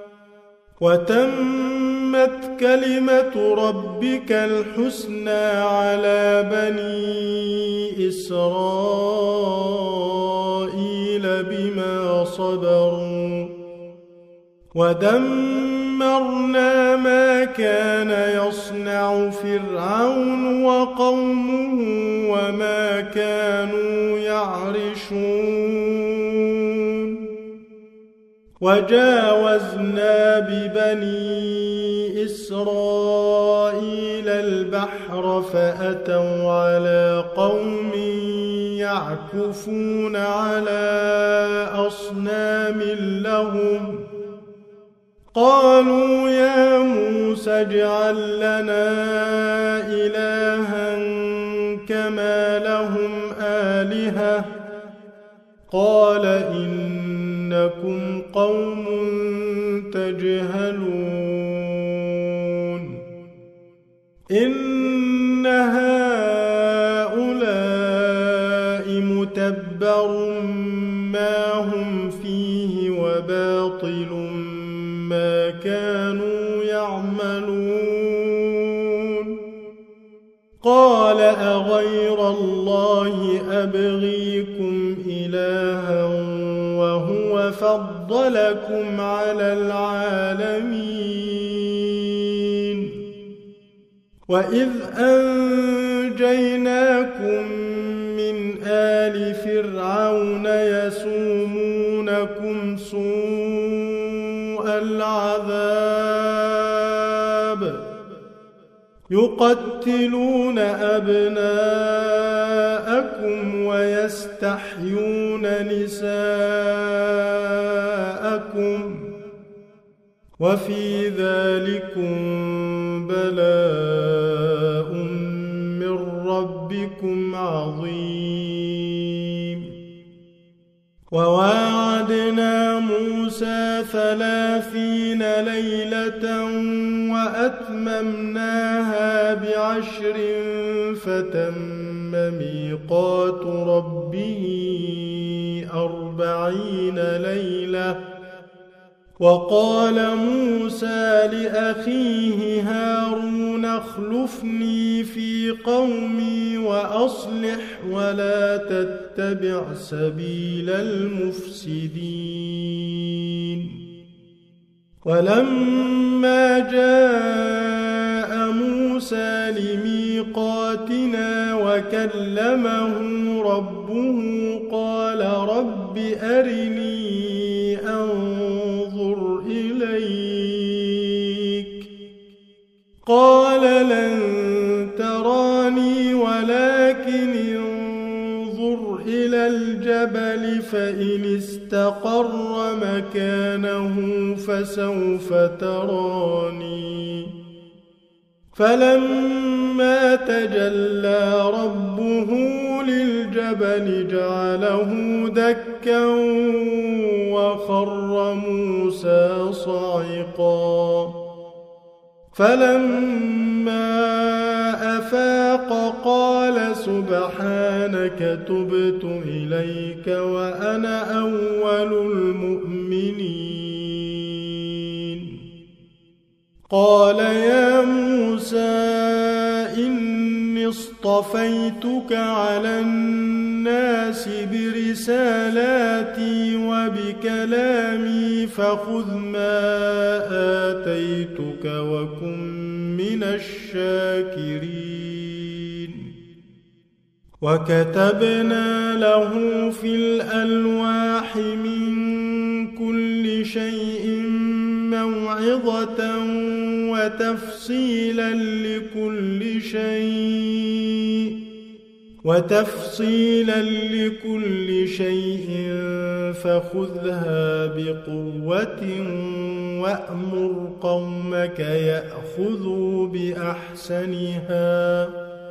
وتمت كلمة ربك الحسنى على بني إسرائيل بما صبروا ودمرنا ما كان يصنع فرعون وقومه وما كانوا يعرشون وجاوزنا ببني إسرائيل البحر فأتوا على قوم يعكفون على أصنام لهم قالوا يا موسى اجعل لنا إلها كما لهم آلهة قال إنكم قوم تجهلون إن هؤلاء متبر ما هم فيه وباطل ما كانوا يعملون قال أغير الله أبغيكم إلها وهو فضلكم على العالمين وإذ أنجيناكم من آل فرعون يسومونكم سوء العذاب يقتلون أبناءكم ويستحيون نساءكم وفي ذلكم بلاء من ربكم عظيم وواعدنا موسى ثلاثين ليلة وأتممناها بعشر فتم ميقات ربه أربعين ليلة وقال موسى لأخيه هارون اخلفني في قومي وأصلح ولا تتبع سبيل المفسدين ولما جاء موسى موسى لميقاتنا وكلمه ربه قال رب أرني أنظر إليك قال لن تراني ولكن انظر إلى الجبل فإن استقر مكانه فسوف تراني فلما تجلى ربه للجبل جعله دكا وخر موسى صعقا فلما أفاق قال سبحانك تبت إليك وأنا أول المؤمنين قال يا موسى إني اصطفيتك على الناس برسالاتي وبكلامي فخذ ما آتيتك وكن من الشاكرين وكتبنا له في الألواح من كل شيء موعظة وتفصيلا لكل شيء وتفصيلا لكل شيء فخذها بقوة وأمر قومك يأخذوا بأحسنها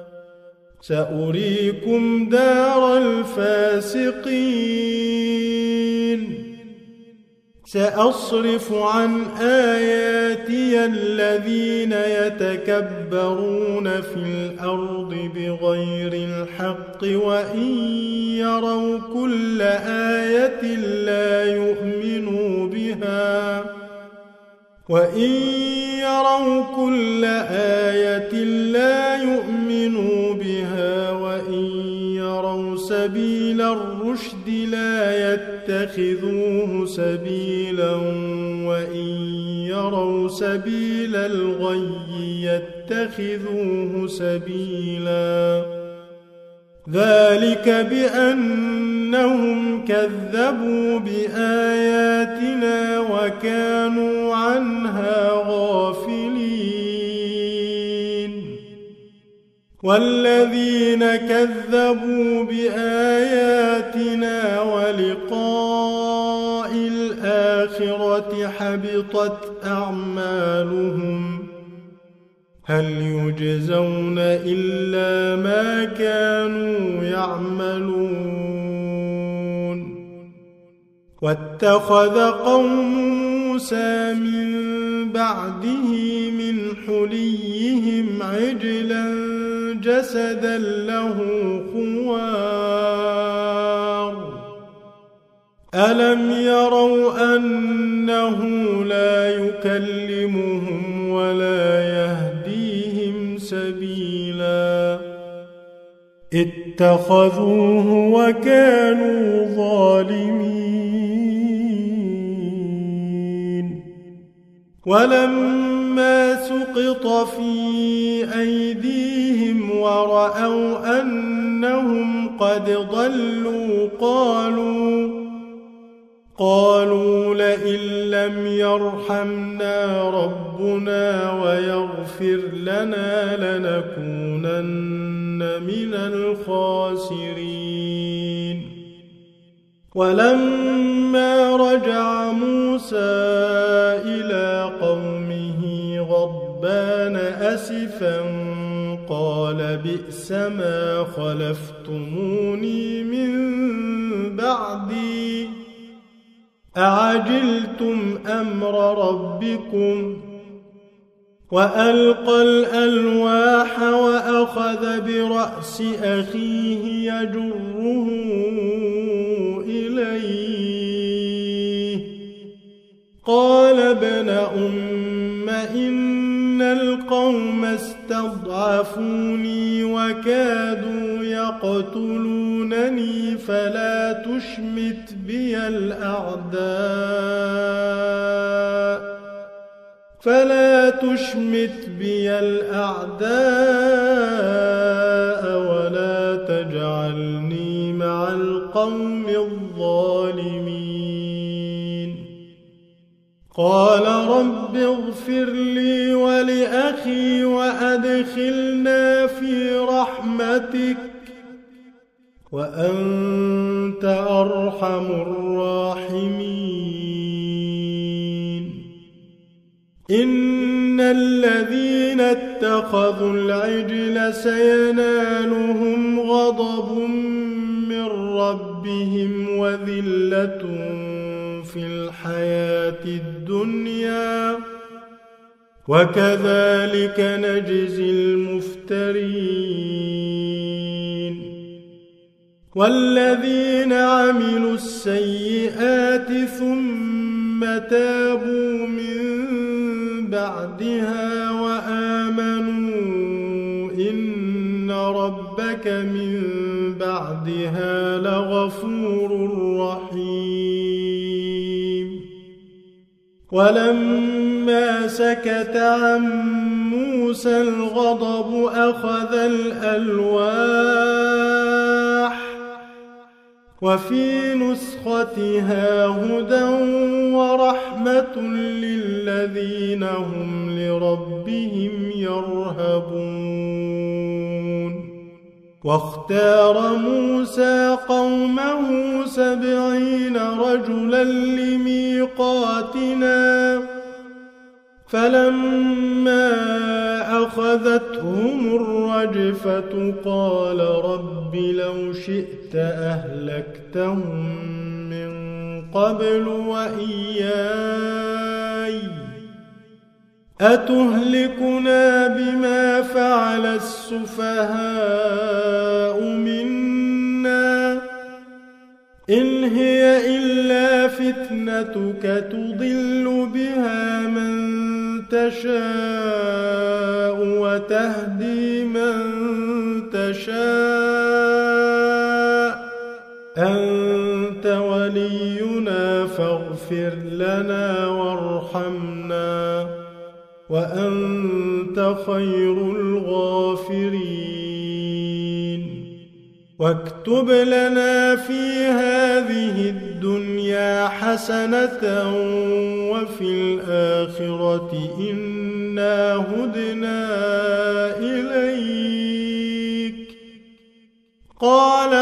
سأريكم دار الفاسقين سأصرف عن آياتي الذين يتكبرون في الأرض بغير الحق وإن يروا كل آية لا يؤمنوا بها وإن يروا كل آية لا يؤمنوا بها وإن يروا سبيل الرشد لا يتخذوه سبيلا وإن يروا سبيل الغي يتخذوه سبيلا ذلك بأنهم كذبوا بآياتنا وكانوا عنها غافلين والذين كذبوا بآياتنا ولقاء الآخرة حبطت أعمالهم هل يجزون إلا ما كانوا يعملون واتخذ قوم موسى من بعده من حليهم عجلا جسدا له خوار ألم يروا أنه لا يكلمهم ولا يهديهم سبيلا اتخذوه وكانوا ظالمين ولما سقط في أيديهم ورأوا أنهم قد ضلوا قالوا قالوا لئن لم يرحمنا ربنا ويغفر لنا لنكونن من الخاسرين ولما رجع موسى إلى قومه غضبان أسفا قال بئس ما خلفتموني من بعدي أعجلتم أمر ربكم وألقى الألواح وأخذ برأس أخيه يجره إليه قال ابن أم إن القوم استضعفوني وكادوا يقتلونني فلا تشمت بي الأعداء فلا تشمت بي الأعداء ولا تجعلني مع القوم الظالمين. قال رب اغفر لي ولأخي وأدخلنا في رحمتك وأنت أرحم الراحمين. إن الذين اتخذوا العجل سينالهم غضب من ربهم وذلة في الحياة الدنيا وكذلك نجزي المفترين. والذين عملوا السيئات ثم تابوا من بعدها وآمنوا إن ربك من بعدها لغفور رحيم. ولما سكت عن موسى الغضب أخذ الألواح وفي نسختها هدى ورحمة للذين هم لربهم يرهبون. واختار موسى قومه سبعين رجلا لميقاتنا فلما أخذتهم الرجفة قال رب لو شئت أهلكتهم من قبل وإياي أتهلكنا بما فعل السفهاء منا إن هي إلا فتنتك تضل بها من تشاء وتهدي من تشاء أنت ولينا فاغفر لنا وارحمنا وأنت خير الغافرين. واكتب لنا في هذه الدنيا حسنة وفي الآخرة إنا هدنا إليك. قال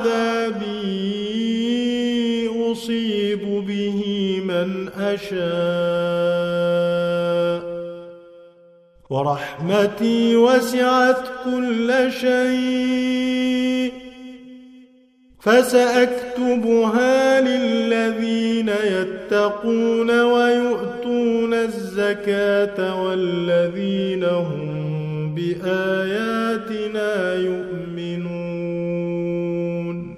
عذابي أصيب به من أشاء ورحمتي وسعت كل شيء فسأكتبها للذين يتقون ويؤتون الزكاة والذين هم بآياتنا يؤمنون.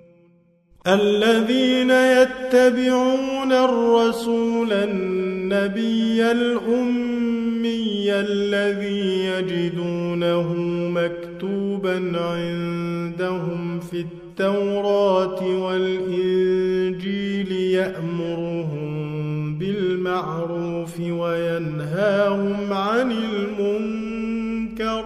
الذين يتبعون الرسول النبي الأمي الذي يجدونه مكتوبا عندهم في التوراة والإنجيل يأمرهم بالمعروف وينهاهم عن المنكر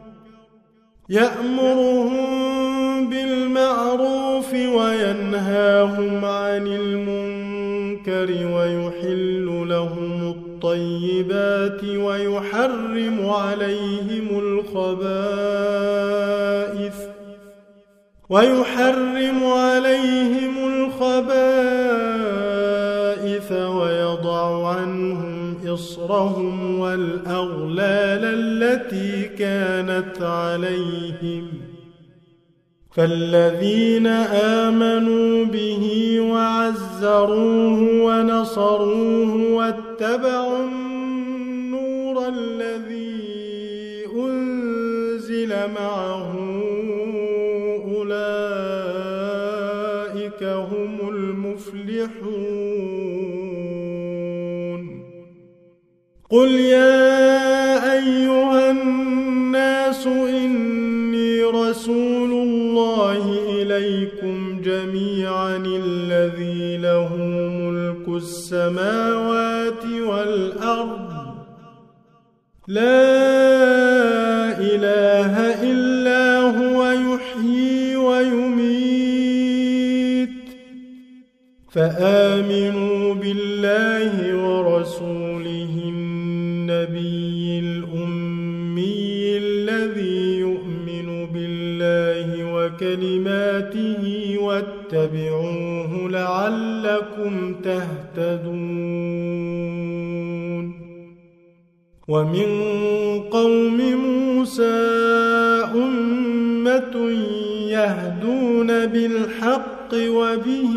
يأمرهم بالمعروف وينهاهم عن المنكر ويحل لهم الطيبات ويحرم عليهم الخبائث ويحرم عليهم الخبائث ويضع عنهم إصرهم والأغلال التي كانت عليهم. فالذين آمنوا به وعزروه ونصروه واتبعوا النور الذي أنزل معه أولئك هم المفلحون. قل يا أيها الناس إني رسول الله إليكم جميعا الذي له ملك السماوات والأرض لا إله إلا هو يحيي ويميت فآمنوا بالله ورسوله النبي الأمي الذي يؤمن بالله وكلماته واتبعوه لعلكم تهتدون ومن قوم موسى أمة يهدون بالحق وبه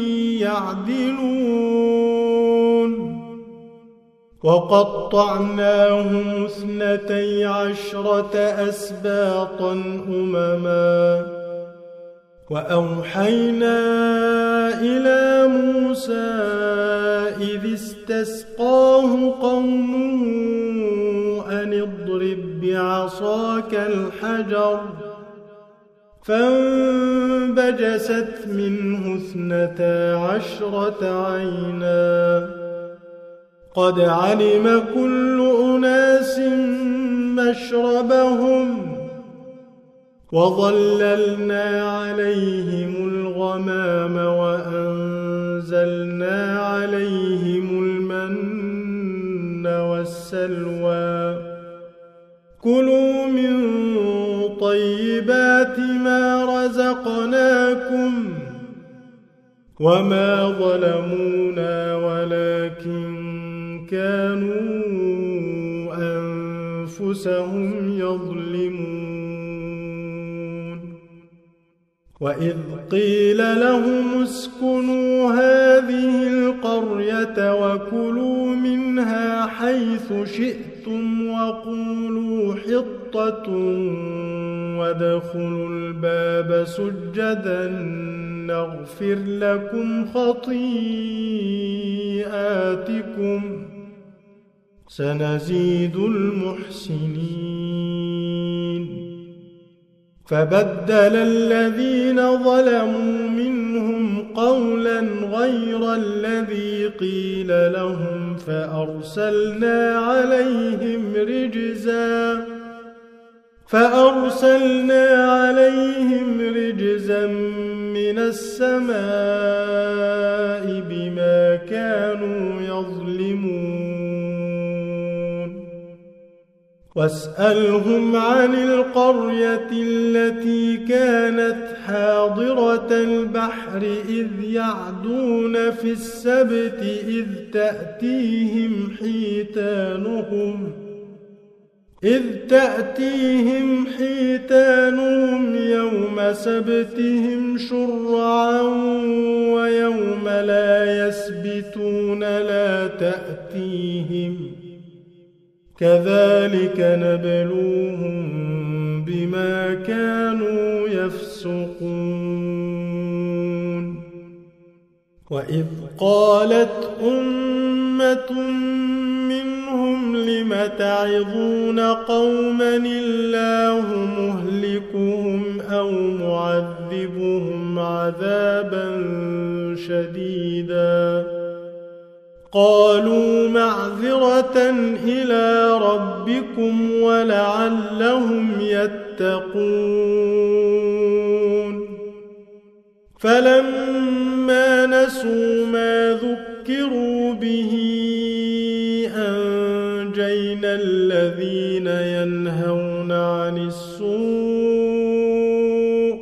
يعدلون وقطعناهم اثنتي عشرة أسباطا أمما وأوحينا إلى موسى إذ استسقاه قومه أن اضرب بعصاك الحجر فانبجست منه اثنتا عشرة عينا قد علم كل أناس مشربهم وظللنا عليهم الغمام وأنزلنا عليهم المن والسلوى كلوا من طيبات ما رزقناكم وما ظلمونا ولكن كانوا أنفسهم يظلمون وإذ قيل لهم اسكنوا هذه القرية وكلوا منها حيث شئتم وقولوا حطة وادخلوا الباب سجدا نغفر لكم خطيئاتكم سنزيد المحسنين فبدل الذين ظلموا منهم قولا غير الذي قيل لهم فأرسلنا عليهم رجزا فأرسلنا عليهم رجزا من السماء بما كانوا يظلمون واسألهم عن القرية التي كانت حاضرة البحر إذ يعدون في السبت إذ تأتيهم حيتانهم إذ تأتيهم حيتانهم يوم سبتهم شرعا ويوم لا يسبتون لا تأتيهم كذلك نبلوهم بما كانوا يفسقون وإذ قالت أمة منهم لم تعظون قوما الله مهلكهم أو معذبهم عذابا شديدا قالوا معذرة إلى ربكم ولعلهم يتقون فلما نسوا ما ذكروا به أنجينا الذين ينهون عن السوء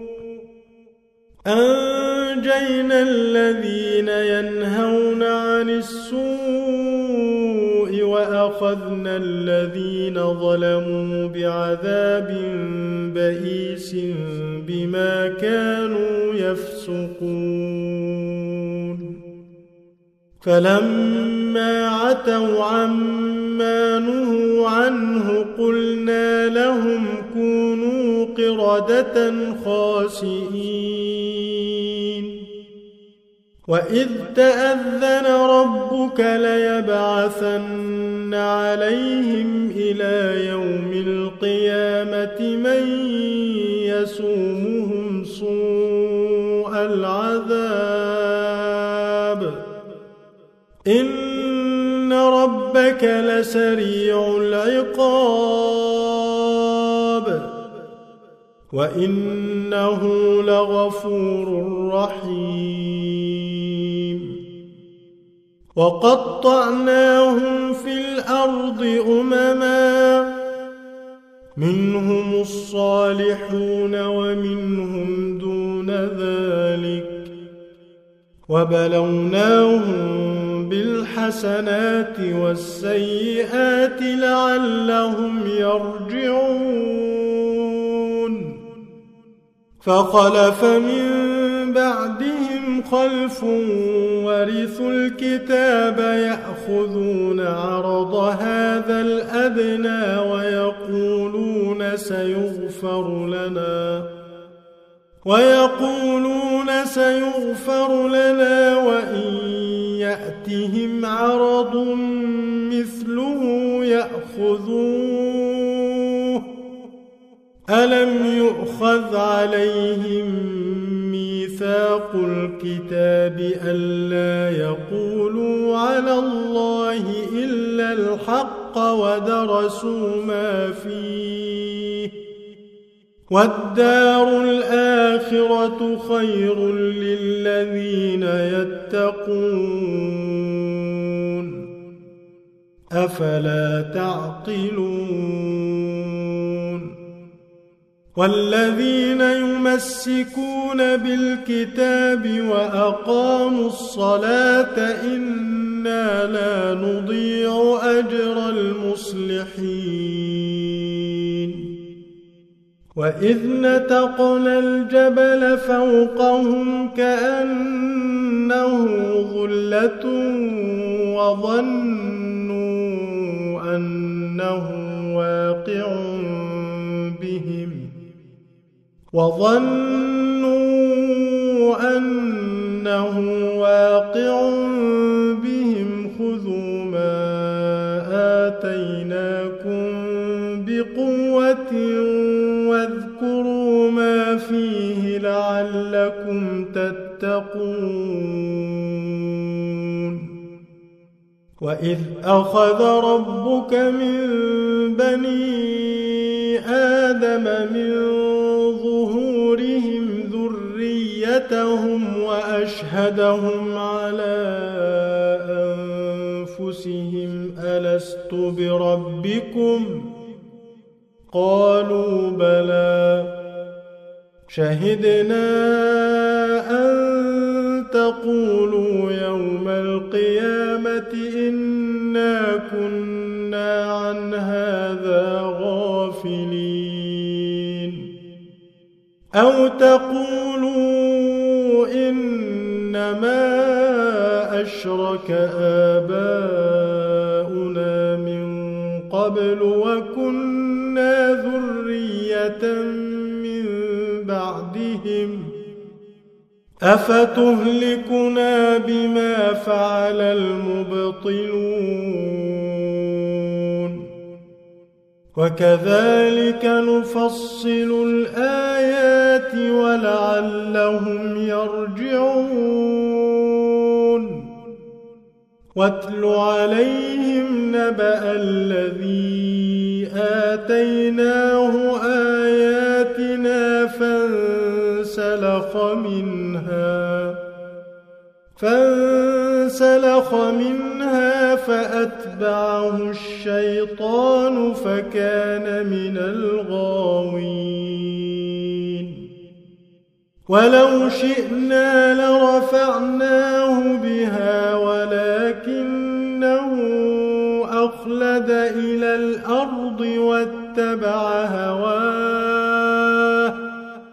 أنجينا الذين ينهون عن السوء وأخذنا الذين ظلموا بعذاب بئيس بما كانوا يفسقون فلما عتوا عما نهوا عنه قلنا لهم كونوا قردة خاسئين وإذ تأذن ربك ليبعثن عليهم إلى يوم القيامة من يسومهم سوء العذاب إن إن ربك لسريع العقاب وإنه لغفور رحيم وقطعناهم في الأرض أمما منهم الصالحون ومنهم دون ذلك وبلوناهم بالحسنات والسيئات لعلهم يرجعون فخلف من بعدهم خلف ورثوا الكتاب يأخذون عرض هذا الأدنى ويقولون سيغفر لنا ويقولون سيغفر لنا وإن يأتهم عرض مثله يأخذوه ألم يؤخذ عليهم ميثاق الكتاب ألا يقولوا على الله إلا الحق ودرسوا ما فيه والدار الآخرة خير للذين يتقون أفلا تعقلون والذين يمسكون بالكتاب وأقاموا الصلاة إنا لا نضيع أجر المصلحين وإذ نتقنا الجبل فوقهم كأنه ظلة وظنوا أنه واقع بهم وظنوا أنه واقع بهم خذوا ما آتيناكم بقوة واذكروا ما فيه لعلكم تتقون وإذ أخذ ربك من بني آدم من ظهورهم ذريتهم وأشهدهم على أنفسهم ألست بربكم قالوا بلى شهدنا أن تقولوا يوم القيامة إنا كنا عن هذا غافلين أو تقولوا إنما أشرك آباؤنا من قبل وكنا ذرية من بعدهم أفتهلكنا بما فعل المبطلون وكذلك نفصل الآيات ولعلهم يرجعون واتل عليهم نبأ الذي آتيناه آياتنا فانسلخ منها فانسلخ منها فأتبعه الشيطان فكان من الغاوين ولو شئنا لرفعناه بها ولكنه أخلد إلى الأرض واتبع هواه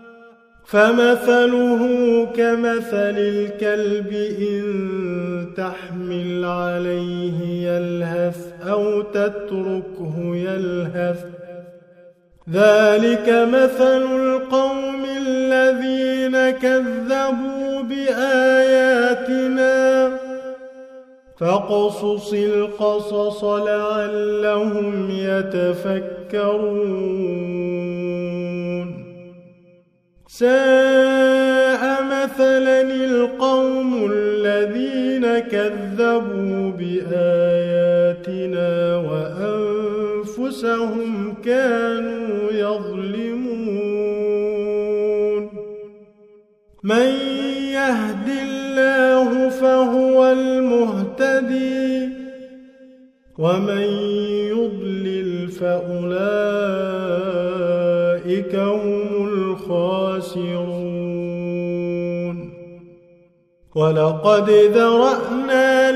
فمثله كمثل الكلب إن تحمل عليه يلهث أو تتركه يلهث ذلك مثل القوم الذين كذبوا بآياتنا فاقصص القصص لعلهم يتفكرون ساء مثلا القوم الذين كذبوا بآياتنا أنفسهم كانوا يظلمون من يهد الله فهو المهتدي ومن يضلل فأولئك هم الخاسرون ولقد ذرأنا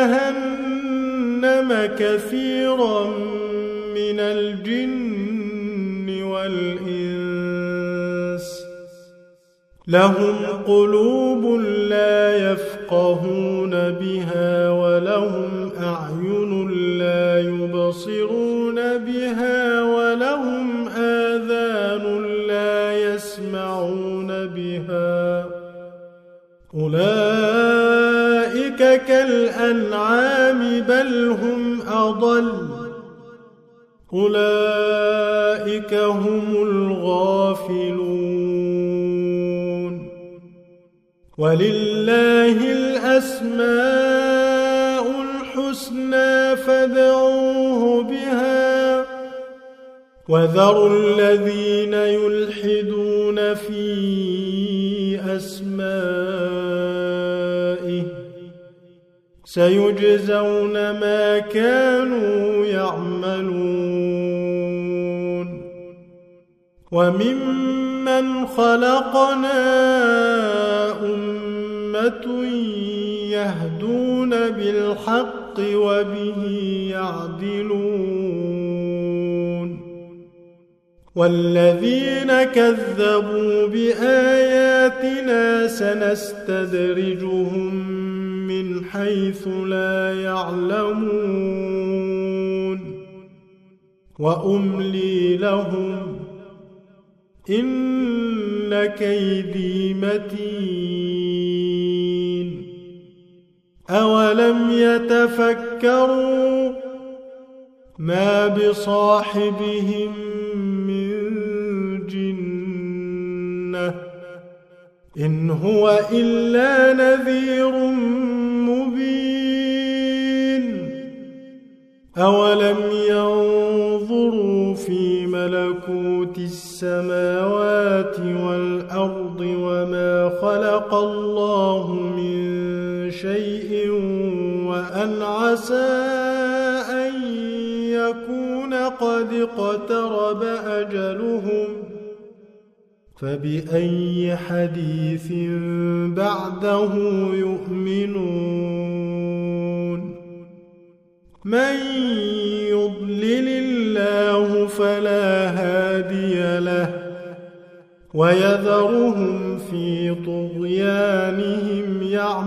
لجهنم كثيرا من الجن والإنس لهم قلوب لا يفقهون بها ولهم أعين لا يبصرون بها ولهم آذان لا يسمعون بها أولئك كالأنعام بل هم أضل أولئك هم الغافلون ولله الأسماء الحسنى فادعوه بها وذروا الذين يلحدون في أسمائه سيجزون ما كانوا يعملون وممن خلقنا أمة يهدون بالحق وبه يعدلون والذين كذبوا بآياتنا سنستدرجهم من حيث لا يعلمون وأملي لهم إن كيدي متين أولم يتفكروا ما بصاحبهم من جنة إن هو إلا نذير مبين أولم ينظروا في ملكوت السماوات والأرض وما خلق الله من شيء وأن عسى أن يكون قد اقترب أجلهم فبأي حديث بعده يؤمنون من يضلل الله فلا هادي له ويذرهم في طغيانهم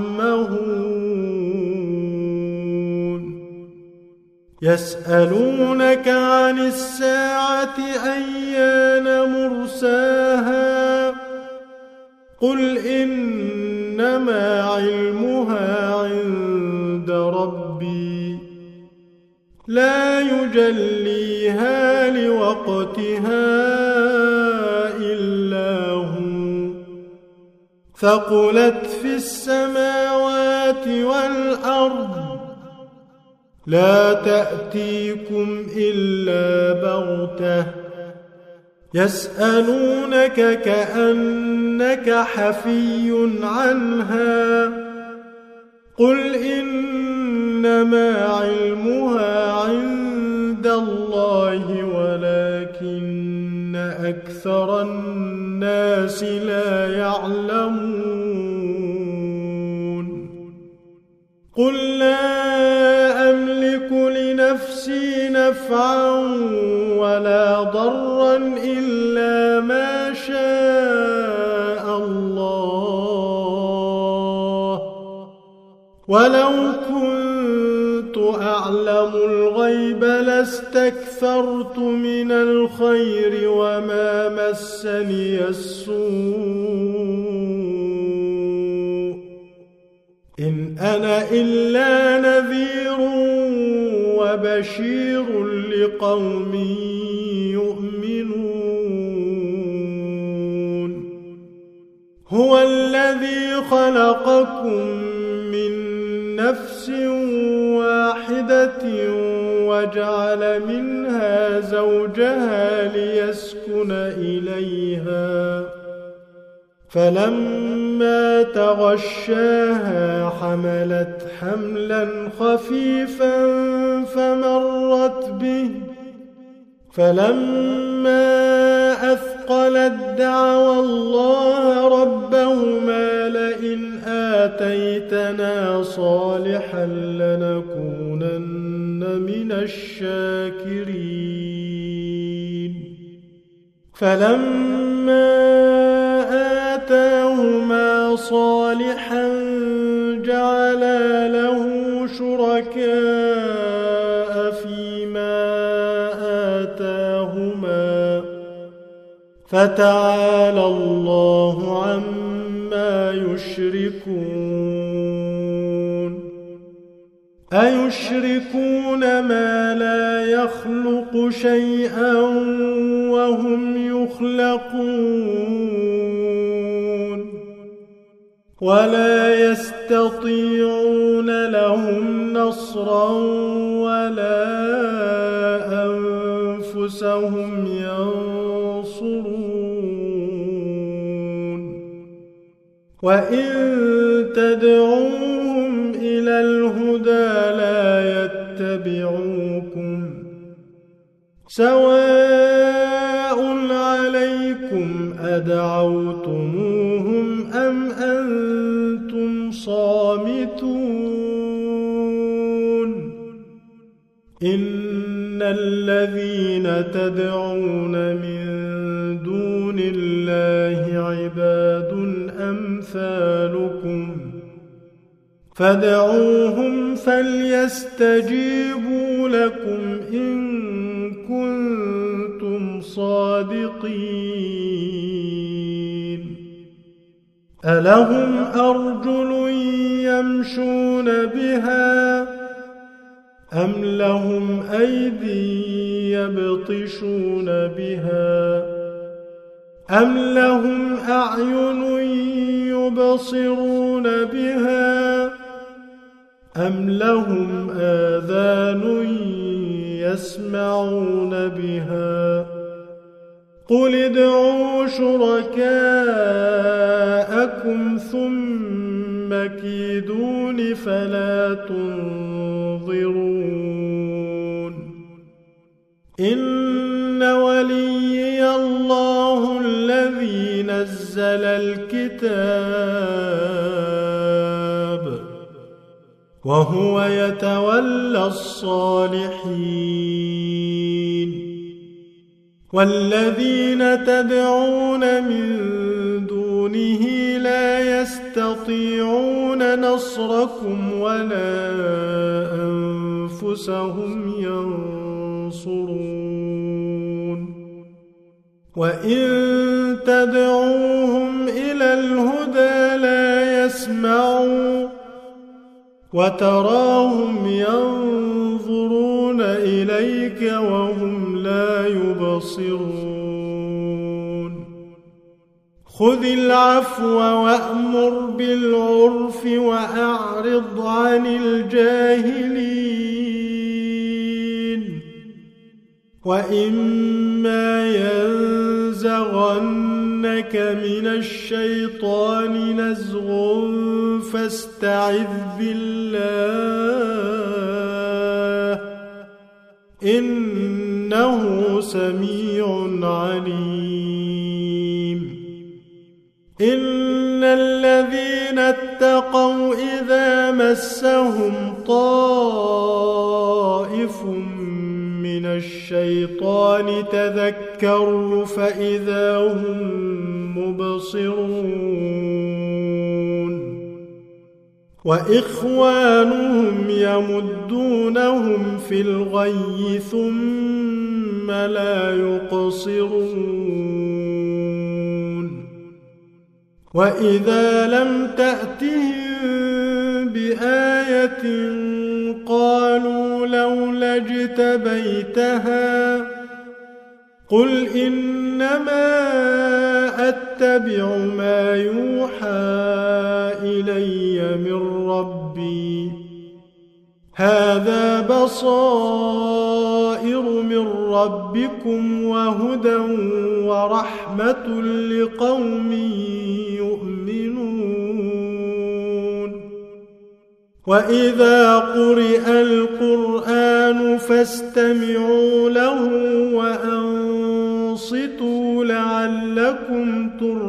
يعمهون يسألونك عن الساعة أيان مرساها قل إنما علمها عند ربي لا يجليها لوقتها إلا هو ثقلت في السماوات والأرض لا تأتيكم إلا بغتة يسألونك كأنك حفي عنها قل إنما علمها عند الله ولكن أكثر الناس لا يعلمون قل لا أملك لنفسي نفعا ولا ضرا إلا ما شاء الله ولو كنت أعلم الغيب لاستكثرت من الخير وما مسني السوء إن أنا إلا نذير وبشير لقوم يؤمنون هو الذي خلقكم من نفس واحدة وجعل منها زوجها ليسكن إليها فلما تغشاها حملت حملا خفيفا فمرت به فلما أثقلت دعوا الله ربهما لئن آتيتنا صالحا لنكونن من الشاكرين فلما آتاهما صالحا جعلا له شركاء فيما آتاهما فتعالى الله عما يشركون أيشركون ما لا يخلق شيئا وهم يخلقون ولا يستطيعون لهم نصرا ولا أنفسهم ينصرون وإن تدعوهم إلى الهدى لا يتبعوكم سواء عليكم أدعوتموهم أم أنتم صامتون إن الذين تدعون من دون الله عباد أمثالكم فادعوهم فليستجيبوا لكم إن كنتم صادقين ألهم أرجل يمشون بها أم لهم أيدي يبطشون بها أم لهم أعين يبصرون بها أم لهم آذان يسمعون بها قل ادعوا شركاءكم ثم كيدون فلا تنظرون إن وليي الله الذي نزل الكتاب وهو يتولى الصالحين والذين تدعون من دونه لا يستطيعون نصركم ولا أنفسهم ينصرون وإن تدعوهم إلى الهدى لا يسمعوا وتراهم ينظرون إليك وهم لا يبصرون خذ العفو وأمر بالعرف وأعرض عن الجاهلين وإما ينزغنك من الشيطان نزغ فاستعذ بالله إنه سميع عليم إن الذين اتقوا إذا مسهم طائف من الشيطان تذكروا فإذا هم مبصرون وإخوانهم يمدونهم في الغي ثم لا يقصرون وإذا لم تأتهم بآية قالوا لولا اجتبيتها قل إنما أتبع ما يوحى إلي من ربي هذا بصائر من ربكم وهدى ورحمة لقوم يؤمنون وإذا قرئ القرآن فاستمعوا له وأنصتوا لعلكم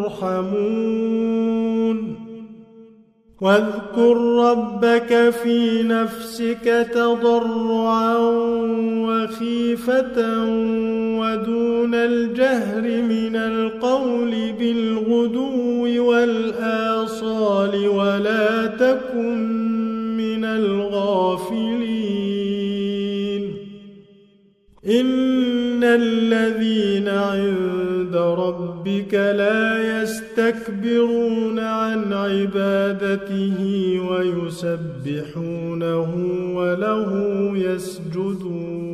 ترحمون واذكر ربك في نفسك تضرعا وخيفة ودون الجهر من القول بالغدو والآصال ولا تكن من الغافلين إن الذين عند ربك لا يستكبرون عن عبادته ويسبحونه وله يسجدون